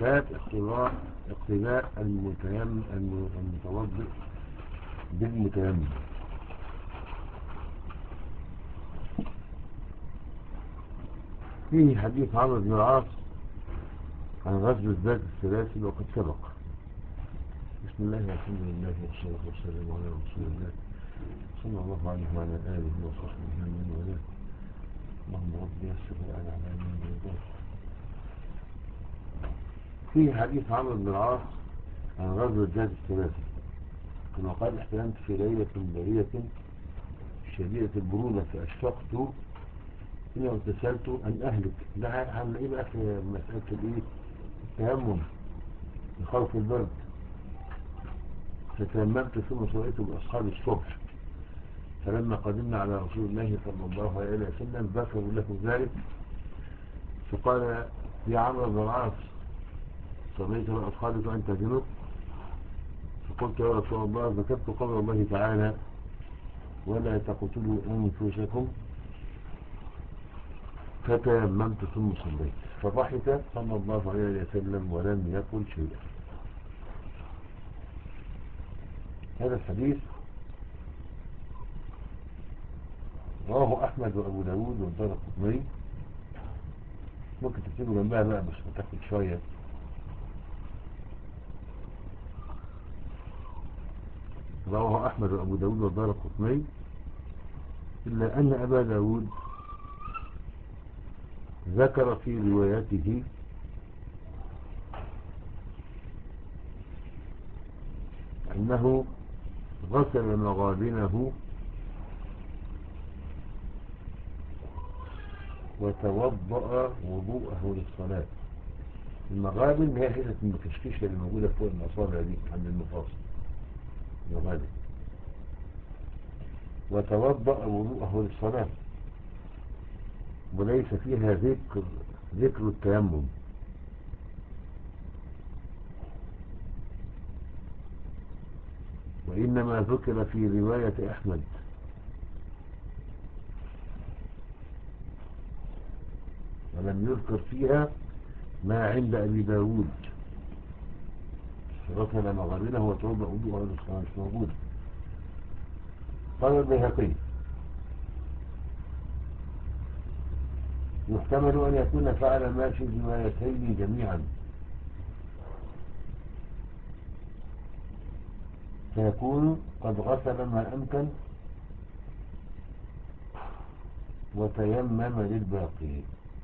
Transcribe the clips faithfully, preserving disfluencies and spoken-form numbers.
باب اقتضاء اقتداء المتيمم المتوضئ بالمتيمم. فيه حديث عمرو بن العاص عن غزوة ذات السلاسل وقد سبق. بسم الله والحمد لله والصلاة والسلام على رسول الله صلى الله عليه وعلى آله وصحبه ومن والاه. اللهم رب يسر على على من يرضاك. فيه حديث عمرو بن العاص عن غزوة ذات السلاسل كما قال: احتلمت في ليلة برية شديدة البرودة فأشفقت إني اغتسلت أن أهلك. ده هنلاقيه بقى في مسألة الإيه؟ التيمم لخوف البرد. فتيممت ثم صليت بأصحاب الصبح، فلما قدمنا على رسول الله صلى الله عليه وسلم ذكروا له ذلك، فقال: يا عمرو بن العاص صليت بأصحابك وأنت جنوب؟ فقلت: يا رسول الله ذكرت قول الله تعالى: ولا تقتلوا أنفسكم، فتيممت ثم صليت. فضحك صلى الله عليه وسلم ولم يقل شيئا. هذا الحديث رواه أحمد وأبو داود والدارقطني. ممكن تكتبوا جنبها بقى بس هتاخد شوية. رواه أحمد وأبو داود والدارقطني، إلا أن أبا داود ذكر في روايته أنه غسل مغابنه وتوضأ وضوءه للصلاة. المغابن هي حتة المكشكشة اللي موجودة فوق الأصابع دي عند المفاصل، المغابن. وتوضأ وضوءه للصلاة، وليس فيها ذكر ذكر التيمم. وإنما ذكر في رواية أحمد ولم يذكر فيها ما عند أبي داود: غسل مغابنه وتوضأ وضوءه للصلاة، مش موجود. قال البيهقي: يحتمل أن يكون فعل ما في الروايتين جميعا، فيكون قد غسل ما أمكن وتيمم للباقي.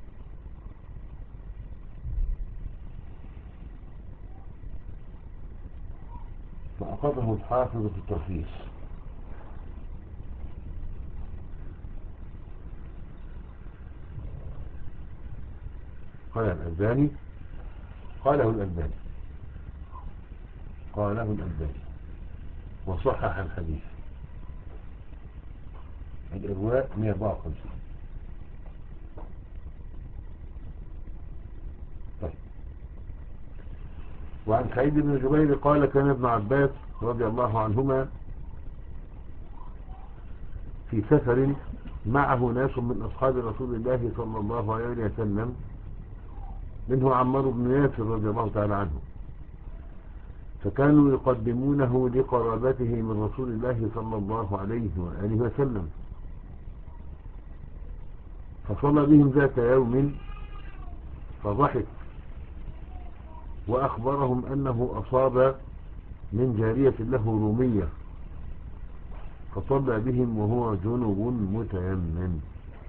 فأخذه الحافظ في التلخيص. قال الألباني قاله الألباني قاله الألباني وصحح الحديث. الإرواء مئة وأربعة وخمسين. طيب. وعن سعيد بن جبير قال: كان ابن عباس رضي الله عنهما في سفر معه ناس من أصحاب رسول الله صلى الله عليه وسلم، منه عمار بن ياسر رضي الله تعالى عنه، فكانوا يقدمونه لقرابته من رسول الله صلى الله عليه وآله وسلم. فصلى بهم ذات يوم فضحك وأخبرهم أنه أصاب من جارية له رومية، فصلى بهم وهو جنب متيمم.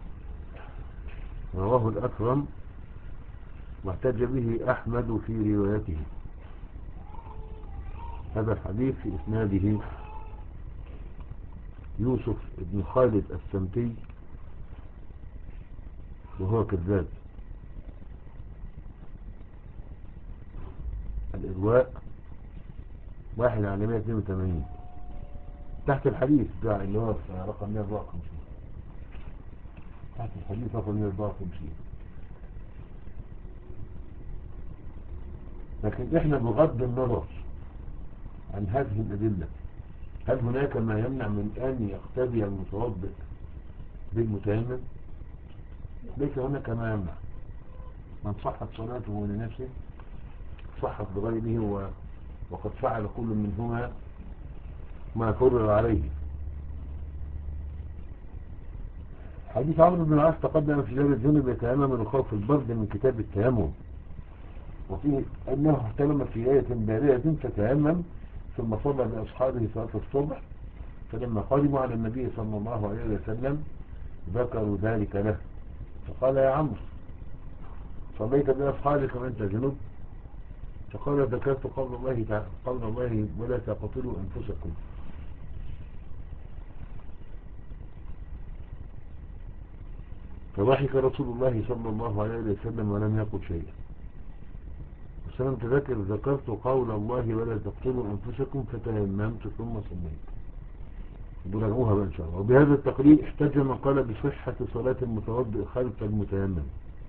رواه الأكرم واحتج به أحمد في روايته. هذا الحديث في إسناده يوسف بن خالد السمتي وهو كذاب. الإرواء واحد على مئة واثنين وثمانين تحت الحديث ده اللي هو رقم مئة وأربعة وخمسين. تحت الحديث رقم مئة وأربعة وخمسين. لكن احنا بغض النظر عن هذه الأدلة، هل هناك ما يمنع من أن يقتدي المتوضئ بالمتيمم؟ ليس هناك ما يمنع. من صحت صلاته لنفسه صحت بغيره و... وقد فعل كل منهما ما كرر عليه. حديث عمرو بن العاص تقدم في جابر الجنب يتيمم من خوف البرد من كتاب التيمم، وفيه أنه احتلم في ليلة باردة فتيمم ثم صلى بأصحابه صلاة الصبح، فلما قدموا على النبي صلى الله عليه وسلم ذكروا ذلك له، فقال يا عمرو صليت بأصحابك وأنت جنب؟ فقال ذكرت قول الله تعالى قول الله ولا تقتلوا أنفسكم. فضحك رسول الله صلى الله عليه وسلم ولم يقل شيئا. وسلم تذكر ذكرت قول الله ولا تقتلوا أنفسكم فتيممت ثم صليت. براجعوها بقى إن شاء الله. وبهذا التقرير احتج من قال بصحة صلاة المتوضئ خلف المتيمم.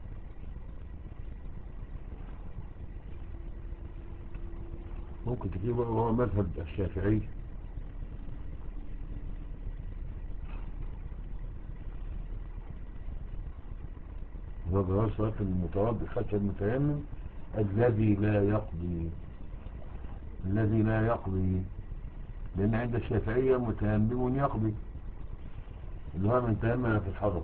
ممكن تجيب بقى هو مذهب الشافعي هو جواز صلاة المتوضئ خلف المتيمم الذي لا يقضي الذي لا يقضي لأن عند الشافعية متيمم يقضي اللي هو من تيمم في الحضر.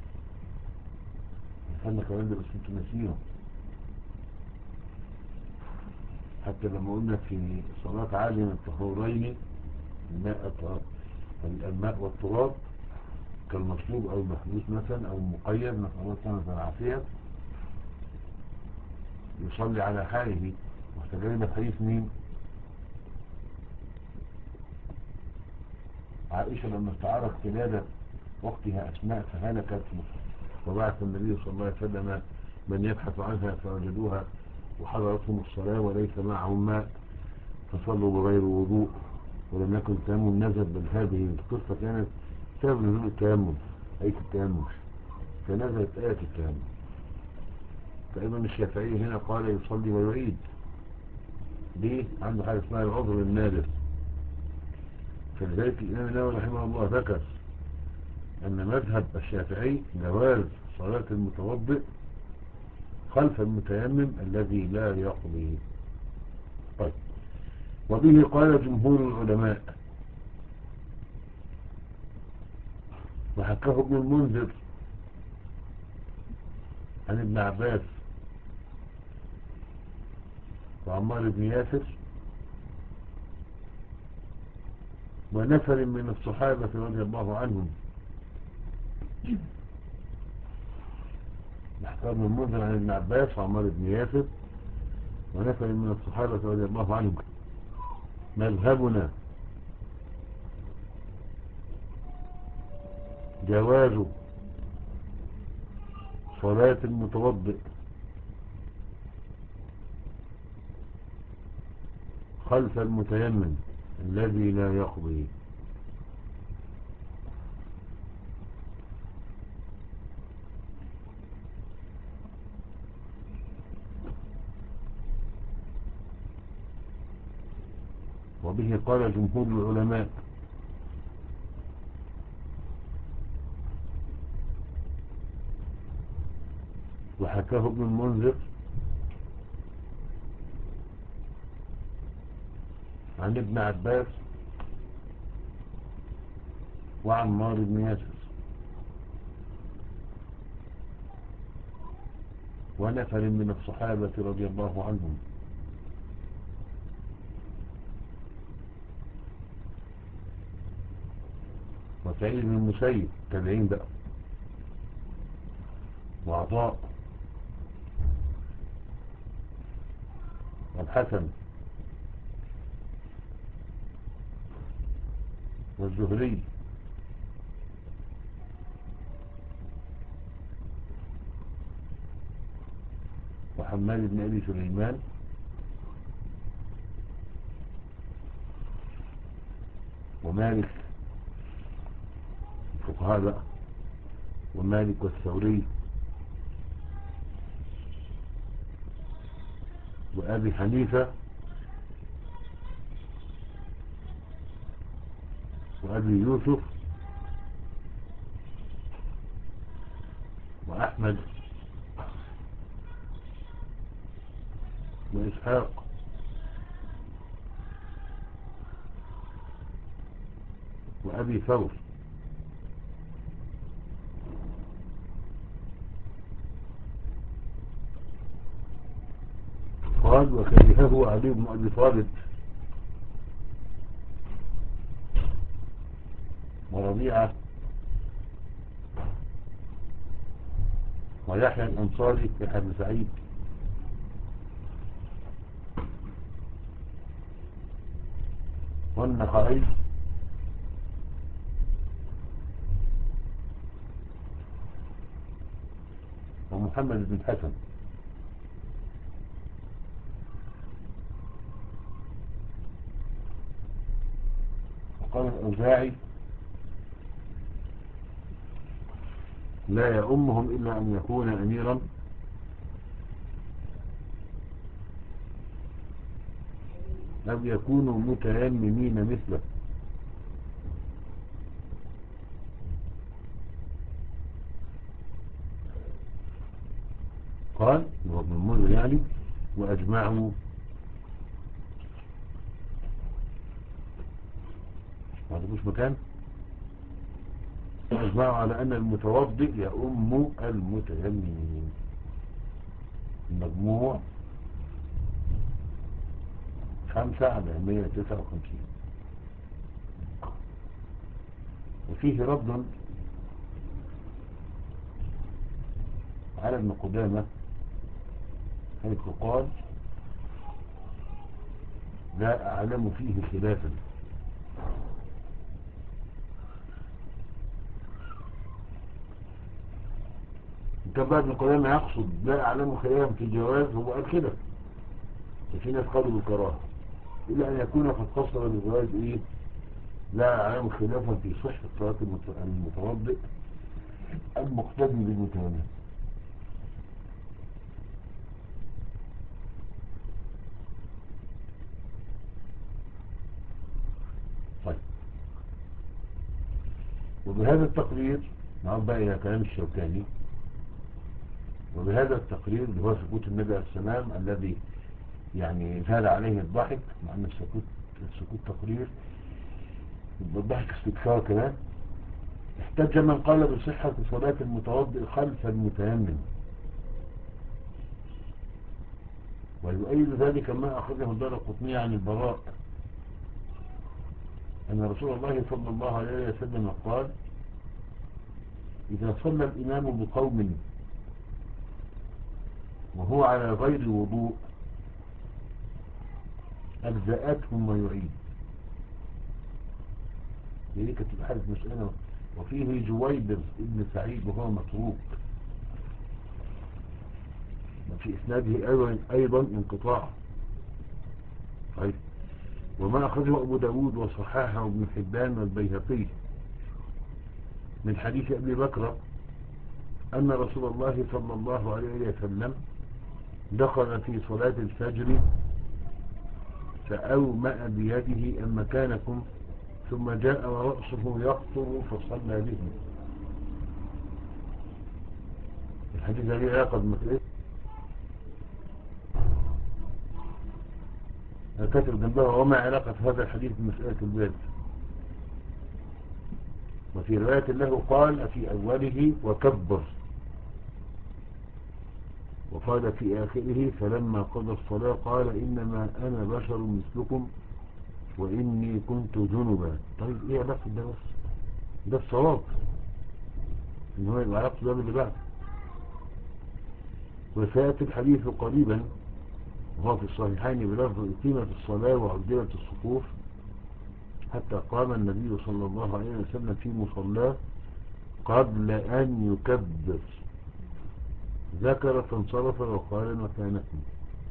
خلنا كمان ده بس انتوا ناسيهم، حتى لما قلنا في صلاة عالم الطهورين الماء الماء والتراب كالمطلوب أو المحبوس مثلا أو المقيد نسأل الله سنة العافية يصلي على حاله. واحتجينا بحديث مين؟ عائشة لما استعارت قلادة وقتها أسماء فهلكت وبعث النبي صلى الله عليه وسلم من يبحث عنها فوجدوها وحضرتهم الصلاة وليس معهم ماء فصلوا بغير وضوء ولم يكن التيمم نزل. بل هذه القصة كانت سبب نزول التيمم آية التيمم فنزلت آية التيمم. فأيضا الشافعي هنا قال يصلي ويعيد. ليه؟ عنده حاجة اسمها العذر النادر. فلذلك الإمام النووي رحمه الله ذكر أن مذهب الشافعي جواز صلاة المتوضئ خلف المتيمم الذي لا يقضي. طيب، وبه قال جمهور العلماء، وحكاه ابن المنذر عن ابن عباس وعمار بن ياسر ونفر من الصحابة رضي الله عنهم. حكاه ابن المنذر عن ابن عباس وعمار بن ياسر ونفر من الصحابة رضي الله عنهم. مذهبنا جواز صلاة المتوضئ خلف المتيمم الذي لا يقضي. وبه قال جمهور العلماء، وحكاه ابن المنذر عن ابن عباس وعمار بن ياسر ونفر من الصحابة رضي الله عنهم. وسعيد بن المسيب تابعين بقى وعطاء والحسن والزهري وحماد بن أبي سليمان ومالك الفقهاء بقى ومالك والثوري وأبي حنيفة وأبي يوسف وأحمد وإسحاق وأبي ثور. قال وكرهه علي بن أبي طالب وربيعة ويحيى الأنصاري في حبل سعيد والنخعي ومحمد بن حسن. وقال الأوزاعي لا يؤمهم إلا أن يكون أميرا أو يكونوا متيممين مثله. قال وابن المنذر يعني وأجمعوا ما عندكوش مكان وأجمعوا على أن المتوضئ يؤم المتيممين. المجموع خمسة على مية وتسعة وخمسين. وفيه رد على ابن قدامة حيث قال لا أعلم فيه خلافا. كان بقى ابن قدامة يقصد لا أعلم خلافا في جواز، هو قال كده، وفي ناس قالوا بالكراهة، إلا أن يكون قد قصر بالجواز إيه لا أعلم خلافا في صحة صلاة المتوضئ المقتدي بالمتيمم. طيب وبهذا التقرير نعود بقى إلى كلام الشوكاني. وبهذا التقرير اللي هو سكوت النبي عليه السلام الذي يعني زال عليه الضحك، مع أن السكوت السكوت تقرير الضحك استكثار كمان، احتج من قال بصحة صلاة المتوضئ خلف المتيمم، ويؤيد ذلك ما أخرجه الدارقطني عن البراء أن رسول الله صلى الله عليه وسلم قال إذا صلى الإمام بقوم وهو على غير وضوء أجزأتهم ويعيد. هي كانت الحالة مسألة. وفيه جويبر ابن سعيد وهو متروك، وفي إسناده أيضا, أيضا انقطاع. طيب وما أخذه أبو داود وصححه ابن حبان والبيهقي من حديث أبي بكر أن رسول الله صلى الله عليه وسلم دخل في صلاة الفجر فأومأ بيده أن مكانكم ثم جاء ورأسه يقطر فصلى به. الحديث هذه علاقة بمثلث كتب جنبها وما علاقة هذا الحديث بمسألة الباب. وفي رواية له قال في أوله وكبر، وقال في آخره فلما قضى الصلاة قال إنما أنا بشر مثلكم وإني كنت جنبا. طيب إيه علاقة ده؟ بس ده الصواب إن هو يبقى علاقة ده اللي بعد. وسيأتي الحديث قريبا وهو في الصحيحين بلفظ إقيمة الصلاة وعجلة الصفوف حتى قام النبي صلى الله عليه وسلم في مصلاه قبل أن يكبر ذكر فانصرف وقال مكانكم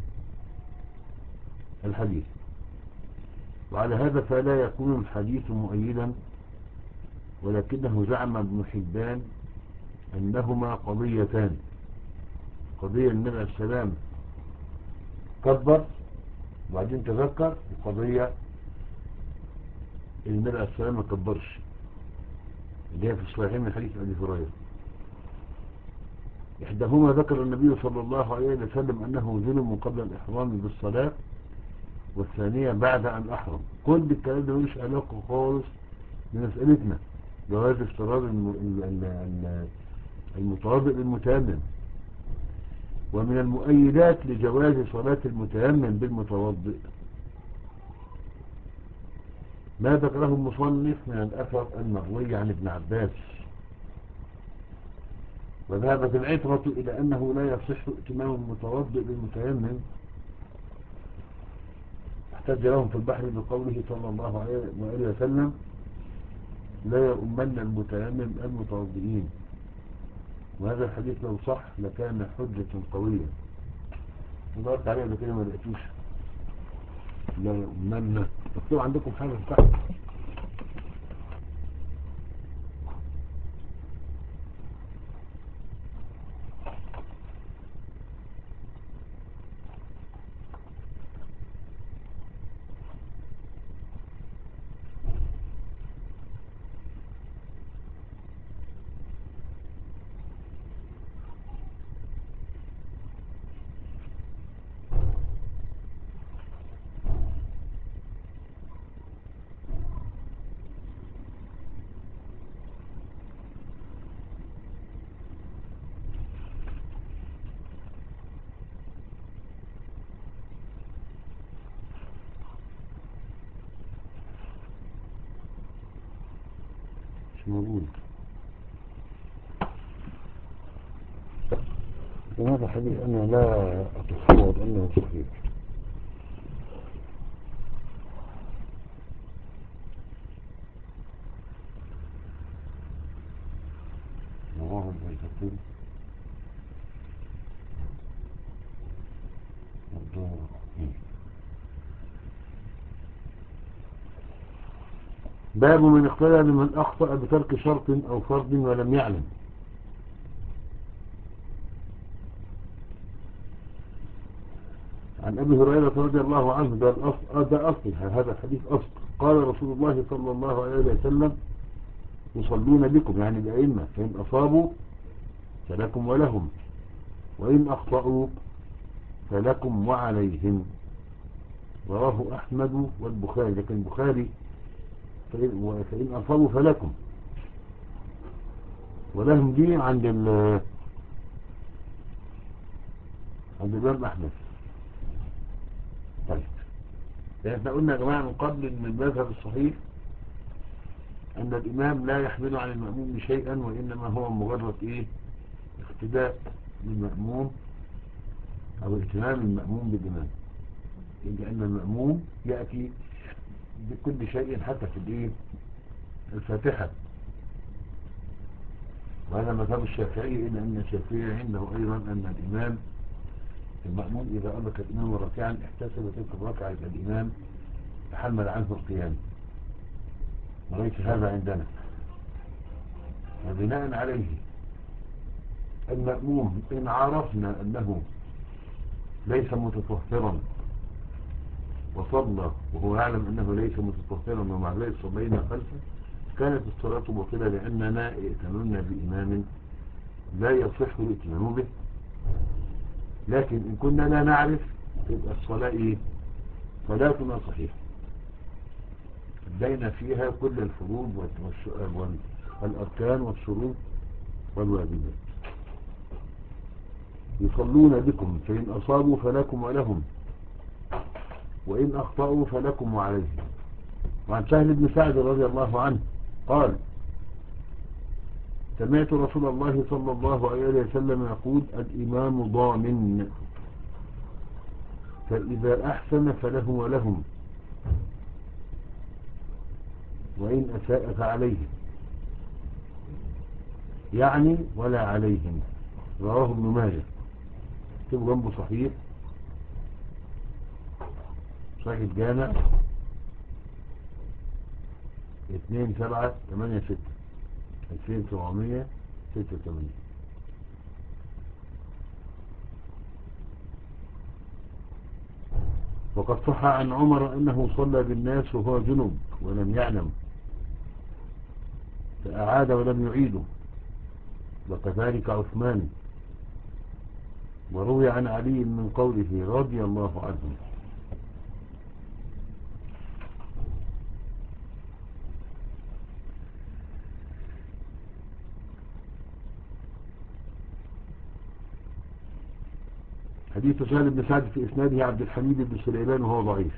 الحديث. وعلى هذا فلا يكون الحديث مؤيدا، ولكنه زعم ابن حبان أنهما قضيتان: قضية النبي عليه السلام كبر وبعدين تذكر، وقضية النبي عليه السلام ما كبرش، اللي هي في الصحيحين من حديث أبي هريرة. إحداهما ذكر النبي صلى الله عليه وسلم أنه جنب قبل الإحرام بالصلاة، والثانية بعد أن أحرم. كل الكلام ده ملوش علاقة خالص بمسألتنا جواز افتراض الم- ال- ال- ال- المتوضئ بالمتيمم. ومن المؤيدات لجواز صلاة المتيمم بالمتوضئ ما ذكره المصنف من الأثر المروي عن ابن عباس. وذهبت العبرة إلى أنه لا يصح ائتمام المتوضئ بالمتيمم. احتج لهم في البحر بقوله صلى الله عليه وسلم لا يؤمن المتيمم المتوضئين. وهذا الحديث لو صح لكان حجة قوية. ضغطت عليه قبل كده ما لقيتوش. لا يؤمن، مكتوب عندكم حاجة تحت. مش موجود. هذا الحديث أنا لا أتصور أنه صحيح. رواه البيهقي والدارقطني. باب من اقتدى بمن أخطأ بترك شرط أو فرض ولم يعلم. عن أبي هريرة رضي الله عنه، ده الأصل، ده أصل هذا الحديث أصل. قال رسول الله صلى الله عليه وسلم يصلون بكم يعني الأئمة، فإن أصابوا فلكم ولهم، وإن أخطأوا فلكم وعليهم. رواه أحمد والبخاري. لكن البخاري فإن, فإن أصابوا فلكم، ولهم دي عند ال عند الإمام أحمد. طيب احنا قلنا يا جماعة من قبل ان المذهب الصحيح ان الامام لا يحمل عن المأموم شيئا، وانما هو مجرد ايه اقتداء بالمأموم او اهتمام المأموم بالامام، لان المأموم يأتي بكل شيء حتى في الايه الفاتحة. وهذا مذهب الشافعي، إلا أن الشافعي عنده أيضا أن الإمام المأموم إذا أدرك الإمام ركعا احتسب تلك الركعة الإمام تحمل عنه القيام، وليس هذا عندنا. وبناء عليه المأموم إن عرفنا أنه ليس متطهرا وصلى وهو يعلم أنه ليس متطهرا ومع ذلك صلينا خلفه، كانت الصلاة باطلة، لأننا ائتممنا بإمام لا يصح الائتمام به. لكن إن كنا لا نعرف تبقى الصلاة إيه؟ صلاتنا صحيحة، أدينا فيها كل الفروض والأركان والشروط والواجبات. يصلون بكم فإن أصابوا فلكم ولهم، وإن أخطأوا فلكم وعليهم. وعن سهل بن سعد رضي الله عنه قال سمعت رسول الله صلى الله عليه وسلم يقول الإمام ضامن، فإذا أحسن فله ولهم، وإن أساء فعليه، يعني ولا عليهم. رواه ابن ماجه. اكتبوا جنبه صحيح صحيح الجامع اتنين سبعة تمانية ستة الفين سبعمية ستة وتمانين. وقد صح عن عمر أنه صلى بالناس وهو جنوب ولم يعلم فأعاد ولم يعيده، وكذلك عثمان وروي عن علي من قوله رضي الله عنه. حديث سهل بن سعد في إسناده عبد الحميد بن سليمان وهو ضعيف.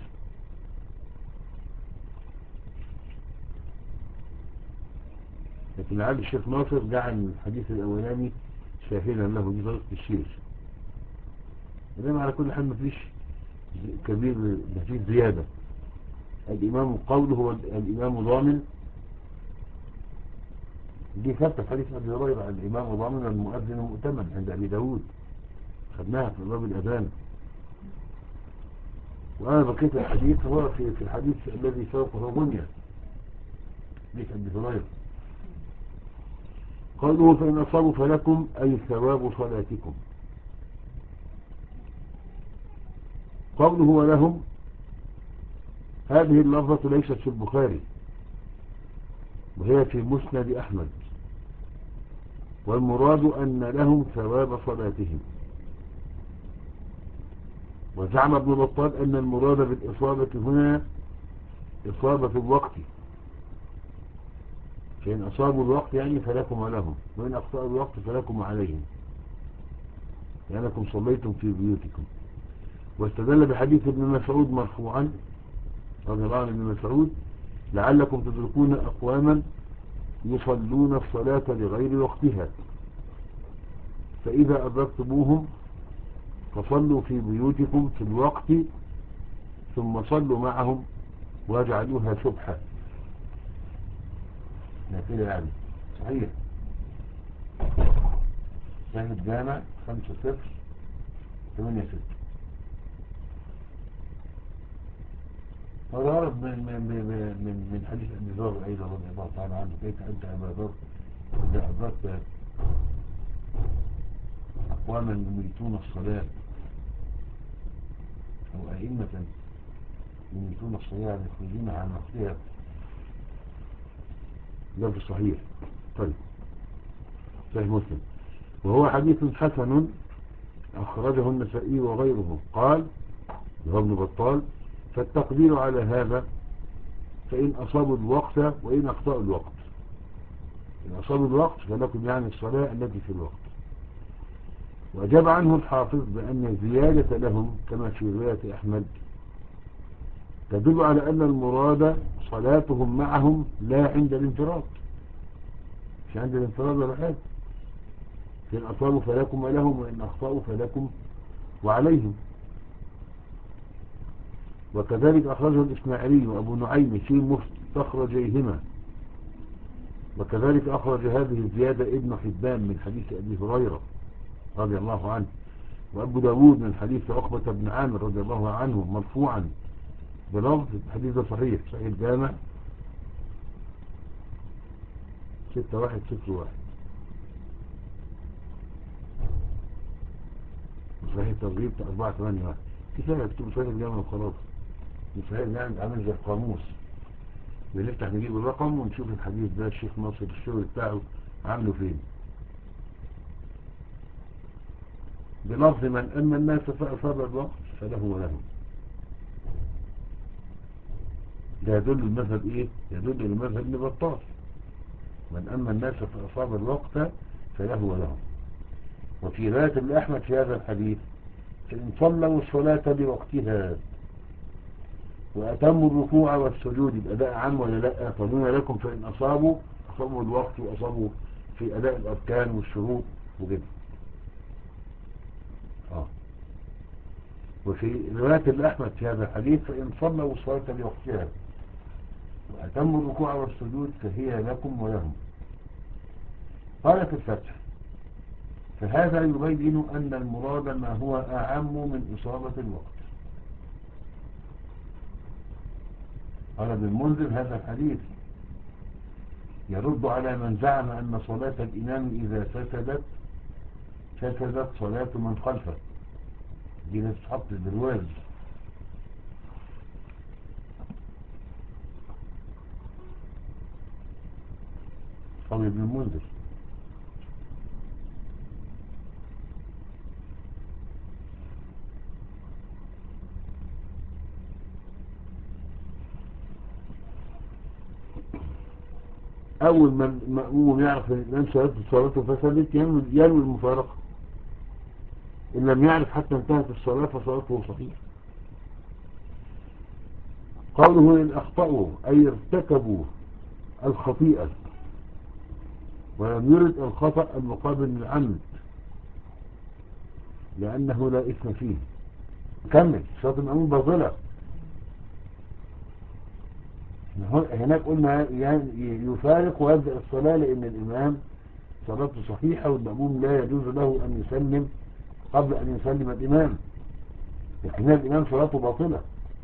لكن لعل الشيخ ناصر جعل الحديث الأولاني شاهدا له دي طريقة الشيخ. إنما على كل حال مفيش كبير، مفيش زيادة. الإمام قوله هو الإمام ضامن، دي ثابتة في حديث أبي هريرة الإمام ضامن المؤذن مؤتمن عند أبي داود، خدناها في باب الأذان. وأنا بقيت الحديث هو في في الحديث الذي سوقه بنية حديث أبي هريرة. قالوا فإن أصابوا فلكم أي ثواب صلاتكم. قوله ولهم هذه اللفظة ليست في البخاري وهي في مسند أحمد، والمراد أن لهم ثواب صلاتهم. وزعم ابن بطال أن المراد بالإصابة هنا إصابة الوقت، فإن أصابوا الوقت يعني فلكم ولهم، وإن أخطأوا الوقت فلكم عليهم لأنكم صليتم في بيوتكم. واستدل بحديث ابن مسعود مرفوعا رضي الله عنه ابن مسعود لعلكم تدركون أقواما يصلون الصلاة لغير وقتها فإذا أدركتموهم فصلوا في بيوتكم في الوقت ثم صلوا معهم واجعلوها سبحة. كده يعني صحيح. شاهد جامع خمسة صفر ثمانية ستة. وغرض من من من من حديث ابي ذر ايضا رضي الله تعالى عنه كيف انت ابا ذر اذا ادركت اقواما يميتون الصلاه او ائمه يميتون الصلاه يخرجونها عن وقتها. ده في صحيح. طيب صحيح مسلم وهو حديث حسن اخرجه النسائي وغيره. قال ابن بطال فالتقدير على هذا فإن أصابوا الوقت وإن أخطأوا الوقت. إن أصابوا الوقت فلكم يعني الصلاة التي في الوقت. وأجاب عنه الحافظ بأن الزيادة لهم كما في رواية أحمد تدل على أن المراد صلاتهم معهم لا عند الانفراد، مش عند الانفراد ولا حاجة. فإن أصابوا فلكم ولهم وإن أخطأوا فلكم وعليهم. وكذلك أخرجه الإسماعيلي وأبو نعيم في مستخرجيهما. وكذلك أخرج هذه الزيادة ابن حبان من حديث أبي هريرة رضي الله عنه، وأبو داود من حديث عقبة بن عامر رضي الله عنه مرفوعا بلفظ الحديث صحيح صحيح الجامع ستة واحد صفر واحد، وصحيح الترغيب أربعة ثمانية واحد. كفاية اكتب صحيح الجامع وخلاص. صحيح الجامع عامل زي القاموس، بنفتح نجيب الرقم ونشوف الحديث ده الشيخ ناصر الشغل بتاعه عامله فين. بلفظ من أما الناس فأصاب الوقت فله وله. ده يدل المذهب إيه؟ يدل المذهب ابن بطال من أما الناس فأصاب الوقت فله وله. وفي رواية ابن أحمد في هذا الحديث فإن صلوا الصلاة بوقتها وأتموا الركوع والسجود بأداء عام ولا لا فدون لكم فإن أصابوا أصابوا الوقت وأصابوا في أداء الأركان والشروط وكده. آه. وفي رواية الأحمد في هذا الحديث فإن صلوا الصلاة بوقتها وأتموا الركوع والسجود فهي لكم ولهم. قال في الفتح فهذا يبين أن المراد ما هو أعم من إصابة الوقت. قال ابن المنذر هذا الحديث يرد على من زعم أن صلاة الإمام إذا فسدت فسدت صلاة من خلفه. دي نتحط بالواز. قال ابن المنذر أول ما المأموم يعرف أن الإمام صلاته صلاته فسدت ينوي ينوي المفارقة. إن لم يعرف حتى انتهت الصلاة فصلاته صحيحة. قوله إن أخطأوا أي ارتكبوا الخطيئة ولم يرد الخطأ المقابل للعمد لأنه لا إثم فيه. كمل صلاة المأموم باطلة. هناك قلنا يفارق ويبدأ الصلاة لأن الإمام صلاته صحيحة والمأموم لا يجوز له أن يسلم قبل أن يسلم الإمام، لكن الإمام صلاته باطلة.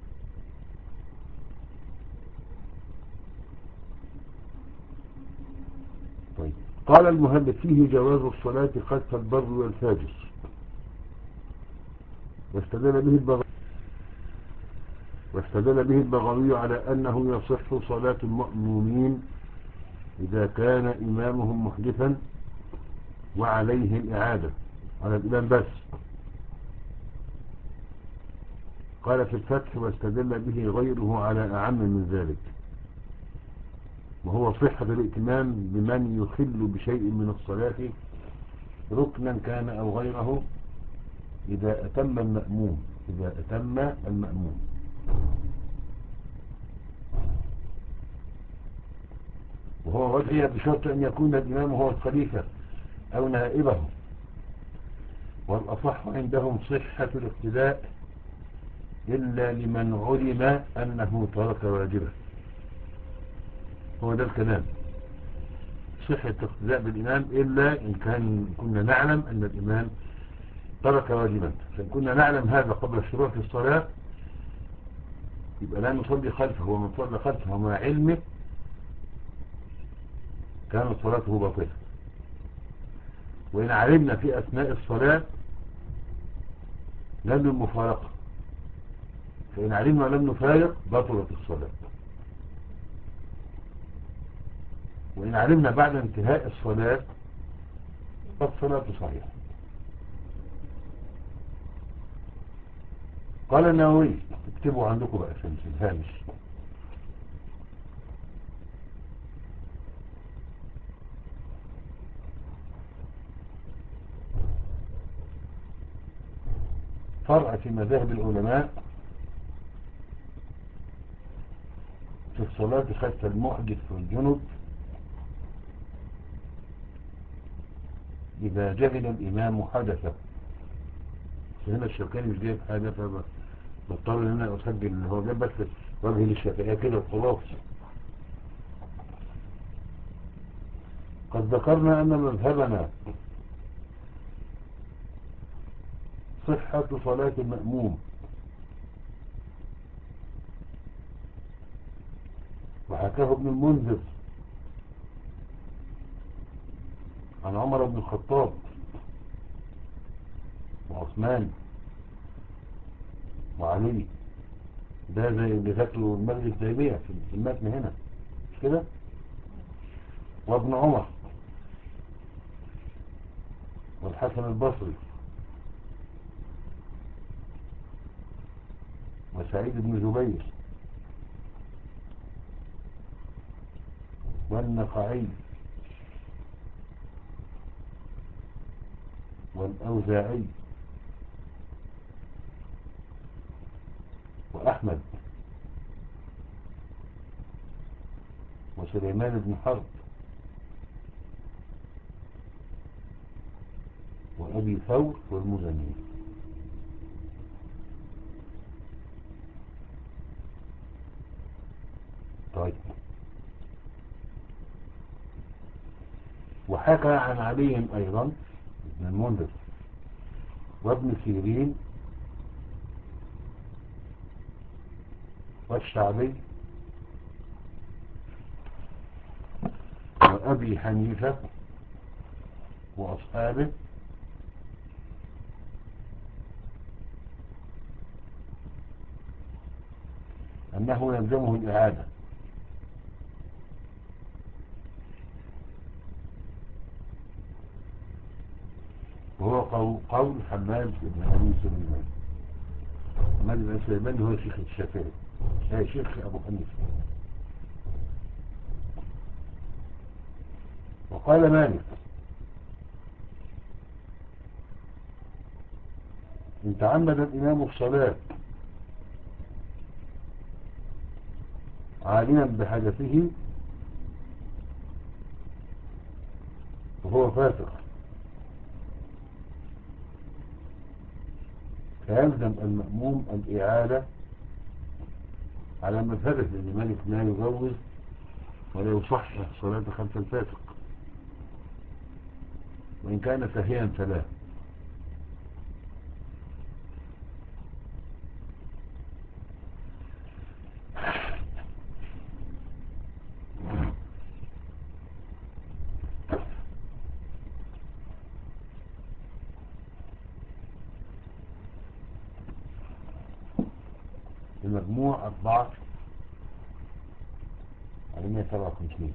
طيب قال المهلك فيه جواز الصلاة خلف البر والفاجر، واستدل به البغوي واستدل به البغوي على أنه يصح صلاة المأمومين إذا كان إمامهم محدثا وعليه الإعادة على الإمام بس. قال في الفتح واستدل به غيره على أعم من ذلك، وهو صحة الائتمام بمن يخل بشيء من الصلاة ركنا كان أو غيره إذا أتم المأموم إذا أتم المأموم وهو وجهه بشرط أن يكون الإمام هو الخليفة أو نائبه، والأصح عندهم صحة الاقتداء إلا لمن علم أنه ترك واجبه. هو ده الكلام، صحة الاقتداء بالإمام إلا إن كان كنا نعلم أن الإمام ترك واجبا. فإن كنا نعلم هذا قبل الشروع في الصلاة يبقى لا نصلي خلفه، ومن صلى خلفه مع علمه كانت صلاته باطلة. وإن علمنا في أثناء الصلاة لم المفارقة، فإن علمنا لم نفارق بطلت الصلاة. وإن علمنا بعد انتهاء الصلاة فالصلاة صحيحة. قال النووي، اكتبوا عندكم بقى في الهامش: فرع في مذاهب العلماء في الصلاة خلف المحدث والجنب إذا جهل الإمام حدثه. فهنا الشوكاني مش جايب حاجة، فبضطر ان انا اسجل اللي هو جاب بس وجه للشافعية كده وخلاص. قد ذكرنا أن مذهبنا صحة صلاة المأموم، وحكاه ابن المنذر عن عمر بن الخطاب وعثمان وعلي. ده زي اللي ذكره المجلس الدايمية في المتن هنا مش كده؟ وابن عمر والحسن البصري وسعيد بن جبير والنخعي والأوزاعي وأحمد وسليمان بن حرب وأبي ثور والمزني. طيب، وحكى عن علي أيضا ابن المنذر وابن سيرين والشعبي وأبي حنيفة وأصحابه أنه يلزمه الإعادة، وهو قول حماد بن أبي سليمان. حماد بن أبي سليمان هو شيخ الشافعي، هي شيخ أبو حنيفة. وقال مالك إن تعمد الإمام الصلاة عالما بحدثه وهو فاسق فيلزم المأموم الإعادة على مذهبه، لأن مالك لا يجوز ولا يصحح صلاة خلف الفاسق وإن كان ساهيا فلا. المجموع أربعة على مئة وسبعة وخمسين.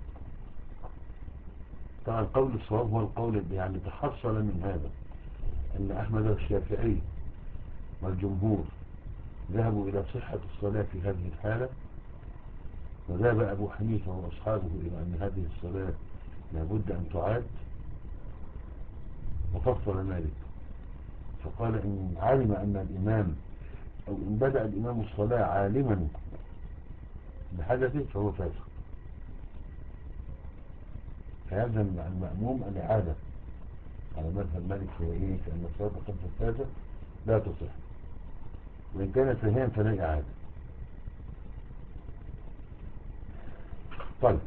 طبعا القول الصواب هو القول اللي يعني تحصل من هذا أن أحمد والشافعي والجمهور ذهبوا إلى صحة الصلاة في هذه الحالة، وذهب أبو حنيفة وأصحابه إلى أن هذه الصلاة لابد أن تعاد. وفصل مالك فقال إن علم أن الإمام أو إن بدأ الإمام الصلاة عالما بحدثه فهو فاسق، فيلزم المأموم الإعادة على مذهب مالك في إيه؟ في أن الصلاة خلف الفاسق لا تصح، وإن كان ساهيا فلا إعادة. طيب،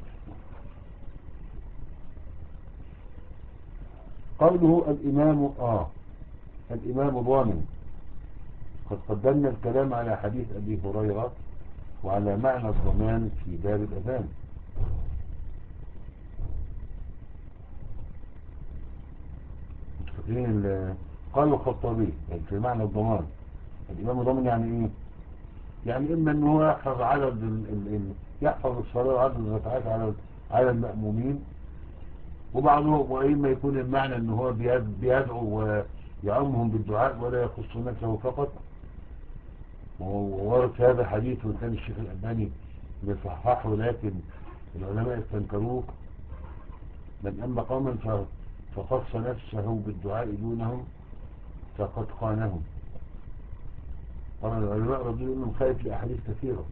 قوله الإمام آه الإمام ضامن، قد قدمنا الكلام على حديث أبي هريرة وعلى معنى الضمان في باب الأذان. فاكرين قال الخطابي في معنى الضمان الإمام ضامن يعني إيه؟ يعني إما أنه هو يحفظ عدد ال ال ال يحفظ الصلاة وعدد الركعات على على المأمومين، وبعضهم وإما يكون المعنى أنه هو بيدعو ويعمهم بالدعاء ولا يخص نفسه فقط. وورد هذا حديث وكان الشيخ الألباني بيصححه، لكن العلماء استنكروه. من أما قوما فخص نفسه بالدعاء دونهم فقد خانهم. طبعا العلماء رضي انهم خايف لأحاديث كثيرة،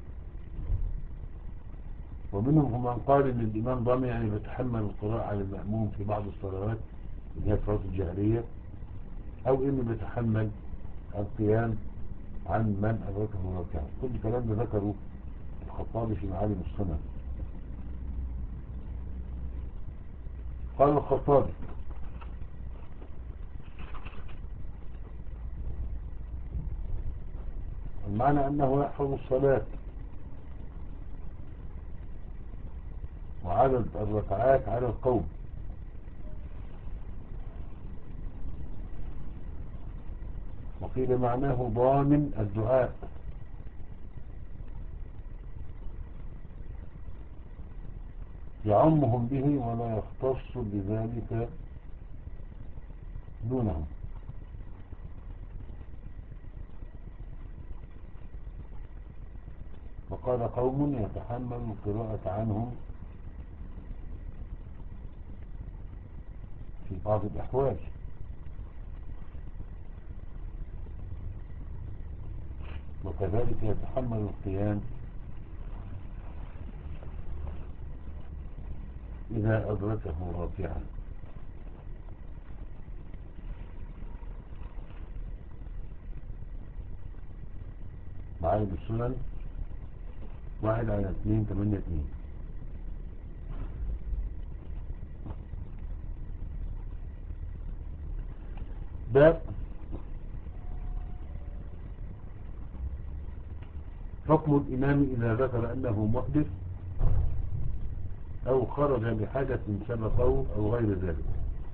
ومنهم من قال ان الإمام ضامن يعني بيتحمل القراءة على المأموم في بعض الصلوات اللي هي الصلاة الجهرية، او انه بيتحمل القيام عن من أدركه ركعة. كل كلام ده ذكره الخطابي في معالم السنن. قال الخطابي المعنى أنه يحفظ الصلاة وعدد الركعات على القوم، وقيل معناه ضامن الدعاء، يعمهم به ولا يختص بذلك دونهم. وقال قوم يتحمل القراءة عنهم في بعض الأحوال، وكذلك يتحمل القيام إذا أدركه راكعا. معالم السنن واحد على اثنين ثمانية اثنين. باب حكم الإمام إذا ذكر أنه محدث أو خرج بحدث سبقه أو غير ذلك.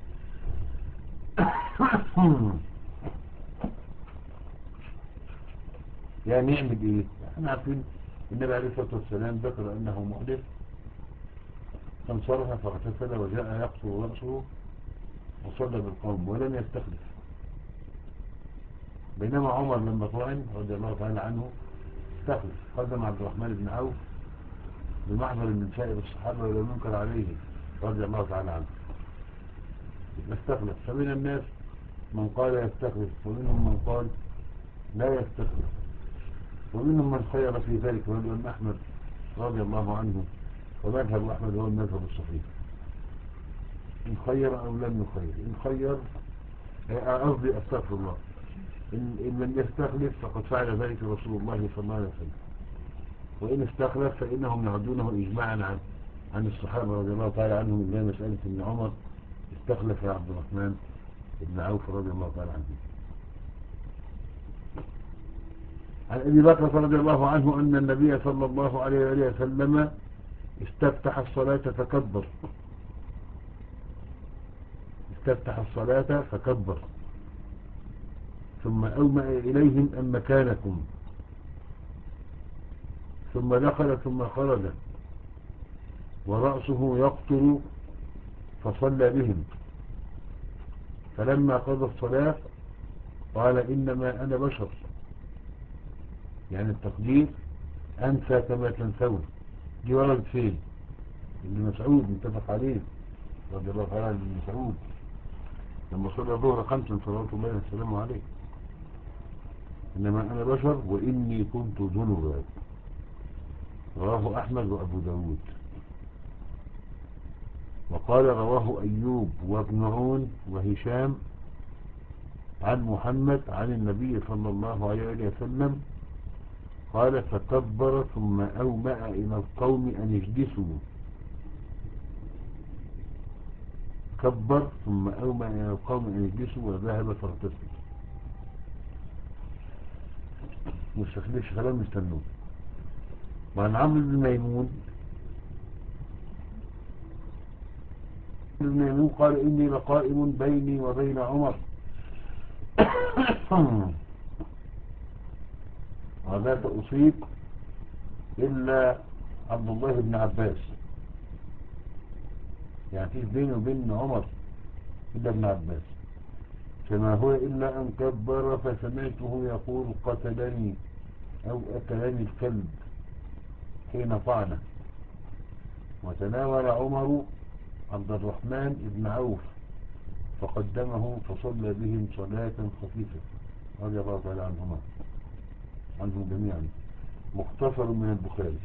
يعني يعمل إيه؟ احنا عارفين النبي عليه الصلاة والسلام ذكر أنه محدث فانصرف فاغتسل وجاء يقصر رأسه وصلى بالقوم ولم يستخلف. بينما عمر لما طعن رضي الله تعالى عنه استخلف، قدم عبد الرحمن بن عوف بمحضر من سائر الصحابة ولم ينكر عليه رضي الله تعالى عنه يستخلف. فمن الناس من قال يستخلف، ومنهم من قال لا يستخلف، ومنهم من خير في ذلك، ومن أحمد رضي الله عنه، ومذهب أحمد هو المذهب الصحيح، إن خير أو لم يخير. إن خير قصدي أستغفر الله، إن, إن من يستخلف فقد فعل ذلك رسول الله صلى الله عليه وسلم، وإن استخلف فإنهم يعدونه إجماعا عن عن الصحابة رضي الله تعالى عنهم، زي مسألة إن عمر استخلف يا عبد الرحمن بن عوف رضي الله تعالى عنه. عن أبي بكر رضي الله عنه أن النبي صلى الله عليه وسلم استفتح الصلاة فكبر استفتح الصلاة فكبر ثم أومأ إليهم أن مكانكم، ثم دخل ثم خرج ورأسه يقطر فصلى بهم، فلما قضى الصلاة قال إنما أنا بشر، يعني التقدير أنسى كما تنسون. دي ورد فين؟ ابن مسعود متفق عليه رضي الله تعالى عن ابن مسعود لما صلى الظهر خمسا صلوات الله وسلامه عليه، إنما أنا بشر وإني كنت ذنوبا. رواه أحمد وأبو داود. وقال رواه أيوب وابن عون وهشام عن محمد عن النبي صلى الله عليه وسلم قال فكبر ثم أومأ إلى القوم أن اجلسوا. كبر ثم أومأ إلى القوم أن اجلسوا وذهب فاغتسل. مستخلفش كلام مستنون. وعن عمرو بن ميمون بن ميمون قال إني لقائم بيني وبين عمر وذات أصيب إلا عبد الله بن عباس، يعني فيه بيني وبين عمر إلا ابن عباس، فما هو إلا أن كبر فسمعته يقول قتلني أو أكلني الكلب حين طعنه. وتناول عمر عبد الرحمن بن عوف فقدمه فصلى بهم صلاة خفيفة رضي الله تعالى عنهما عنهم جميعا. مختصر من البخاري.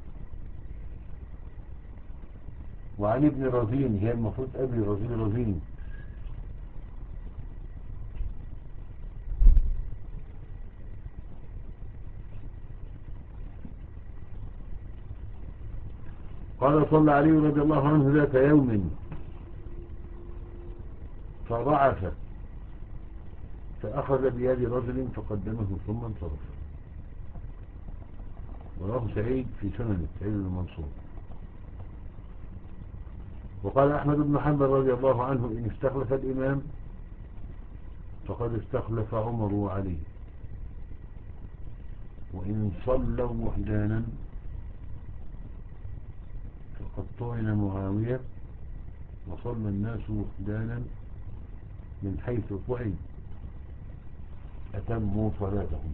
وعن ابن رزين، هي المفروض أبي رزين رزين قال صلى عليه رضي الله عنه ذات يوم فضعف فأخذ بيد رجل فقدمه ثم انصرف. وراه سعيد في سنن سعيد بن منصور. وقال أحمد بن حنبل رضي الله عنه إن استخلف الإمام فقد استخلف عمر وعلي، وإن صلوا وحدانا فقد طعن معاوية وصلى الناس وحدانا من حيث طعن أتموا صلاتهم.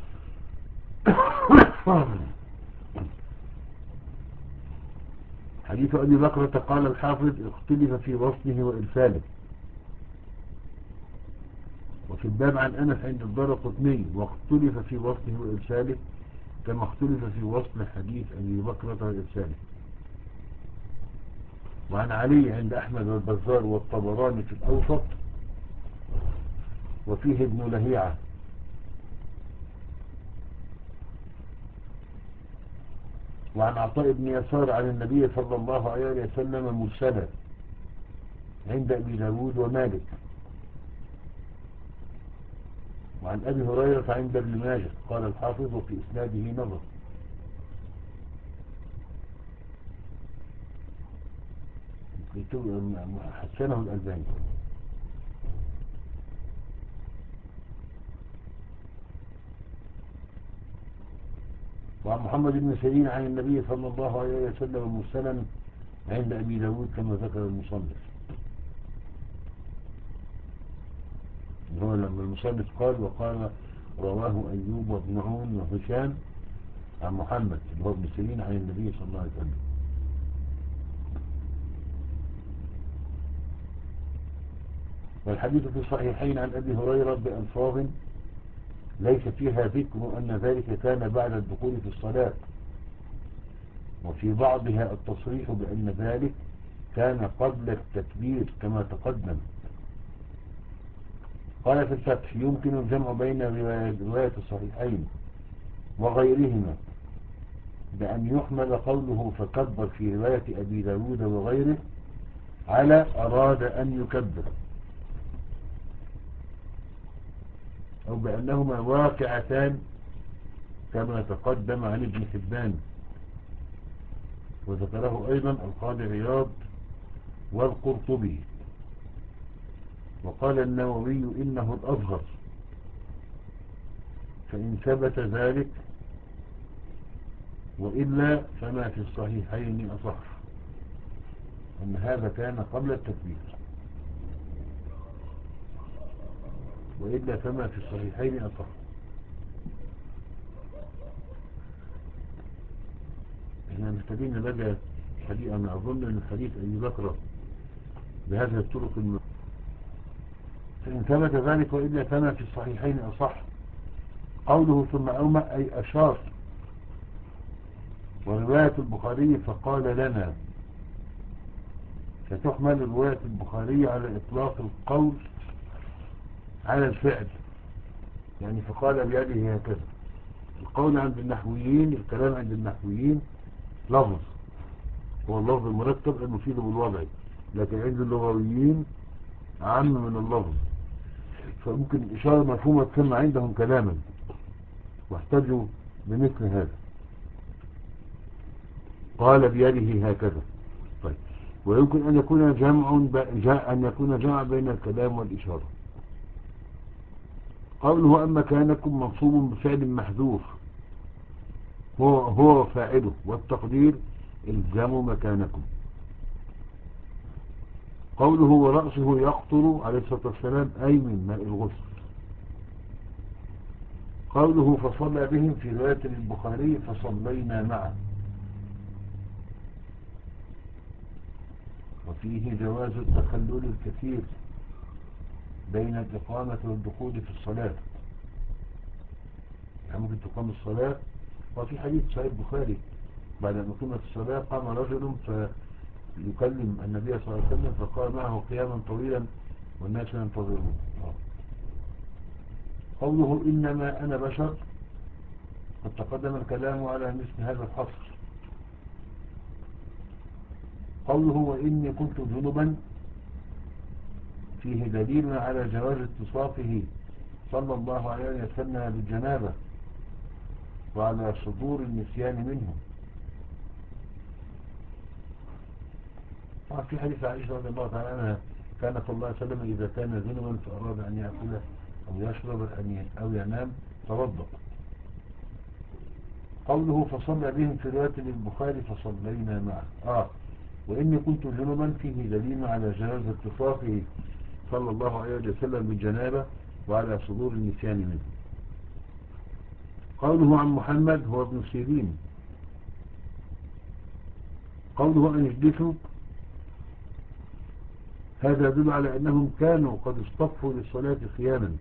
حديث أبي بكرة قال الحافظ اختلف في وصله وإرساله. وفي الباب عن أنس عند الدارقطني واختلف في وصله وإرساله كما اختلف في وصل حديث أبي بكرة وإرساله. وعن علي عند أحمد والبزار والطبراني في الأوسط وفيه ابن لهيعة. وعن عطاء بن يسار عن النبي صلى الله عليه وسلم مرسلا عند أبي داود ومالك. وعن أبي هريرة عند ابن ماجه قال الحافظ وفي إسناده نظر. حسنه الألباني. وعن محمد بن سيرين عن النبي صلى الله عليه وسلم مرسلا عند أبي داود كما ذكر المصنف. هو لما المصنف قال وقال رواه أيوب وابن عون وهشام عن محمد اللي هو ابن سيرين عن النبي صلى الله عليه وسلم. والحديث في الصحيحين عن أبي هريرة بألفاظ ليس فيها ذكر أن ذلك كان بعد الدخول في الصلاة، وفي بعضها التصريح بأن ذلك كان قبل التكبير كما تقدم. قال في الفتح: يمكن الجمع بين رواية الصحيحين وغيرهما بأن يحمل قوله فكبر في رواية أبي داود وغيره على أراد أن يكبر، أو بأنهما واقعتان كما تقدم عن ابن حبان، وذكره أيضا القاضي عياض والقرطبي. وقال النووي إنه الأظهر، فإن ثبت ذلك وإلا فما في الصحيحين أصح، أن هذا كان قبل التكبير، وإلا فما في الصحيحين أصح. احنا محتاجين نراجع الحديث. أنا أظن أن الحديث أن يذكر بهذه الطرق الم... فإن ثبت ذلك وإلا فما في الصحيحين أصح. قوله ثم أومأ أي أشار. ورواية البخاري فقال لنا، فتحمل رواية البخاري على إطلاق القول على الفعل، يعني فقال بيده هكذا. القول عند النحويين، الكلام عند النحويين لفظ، هو اللفظ المركب المفيد بالوضع، لكن عند اللغويين عام من اللفظ، فممكن الإشارة مفهومة تسمى عندهم كلاما، واحتجوا بمثل هذا. قال بيده هكذا. طيب، ويمكن أن يكون جمع أن يكون جمع بين الكلام والإشارة. قوله أما كانكم منصوب بفعل محذوف، هو هو فاعله، والتقدير الزموا مكانكم. قوله ورأسه يقطر عليه الصلاة والسلام أي من ماء الغسل. قوله فصلى بهم في رواية البخاري فصلينا معه، وفيه جواز التخلل الكثير بين الإقامة والدخول في الصلاة. يعني ممكن تقام الصلاة، وفي حديث صحيح البخاري بعد أن أقيمت الصلاة قام رجل فيكلم النبي صلى الله عليه وسلم فقال معه قياما طويلا والناس ينتظرون. قوله إنما أنا بشر، قد تقدم الكلام على مثل هذا الحصر. قوله وإني كنت جنبا، فيه دليل على جواز اتصافه صلى الله عليه وسلم بالجنابة وعلى صدور النسيان منه. في حديث عائشة رضي الله تعالى عنها كان صلى الله عليه وسلم إذا كان جنبا فأراد أن يأكل أو يشرب أو ينام توضأ. قوله فصلى بهم في رواية البخاري فصلينا معه. آه وإني كنت جنبا، فيه دليل على جواز اتصافه صلى الله عليه وسلم بالجنابة وعلى صدور النسيان منه. قوله عن محمد هو ابن سيرين. قوله أن يحدثوا، هذا يدل على أنهم كانوا قد اصطفوا للصلاة قياما،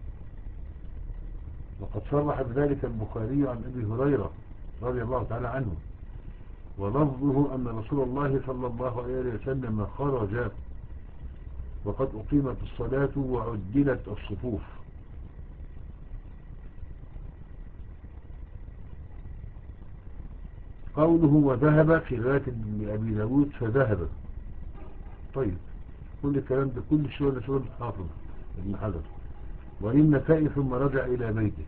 وقد صرح بذلك البخاري عن أبي هريرة رضي الله تعالى عنه، ولفظه أن رسول الله صلى الله عليه وسلم خرج وقد أقيمت الصلاة وعدلت الصفوف. قوله وذهب في رواية أبي داود فذهب. طيب، كل الكلام ده كل شيء ده شغل حافظ ابن حجر. وللنسائي ثم رجع إلى بيته.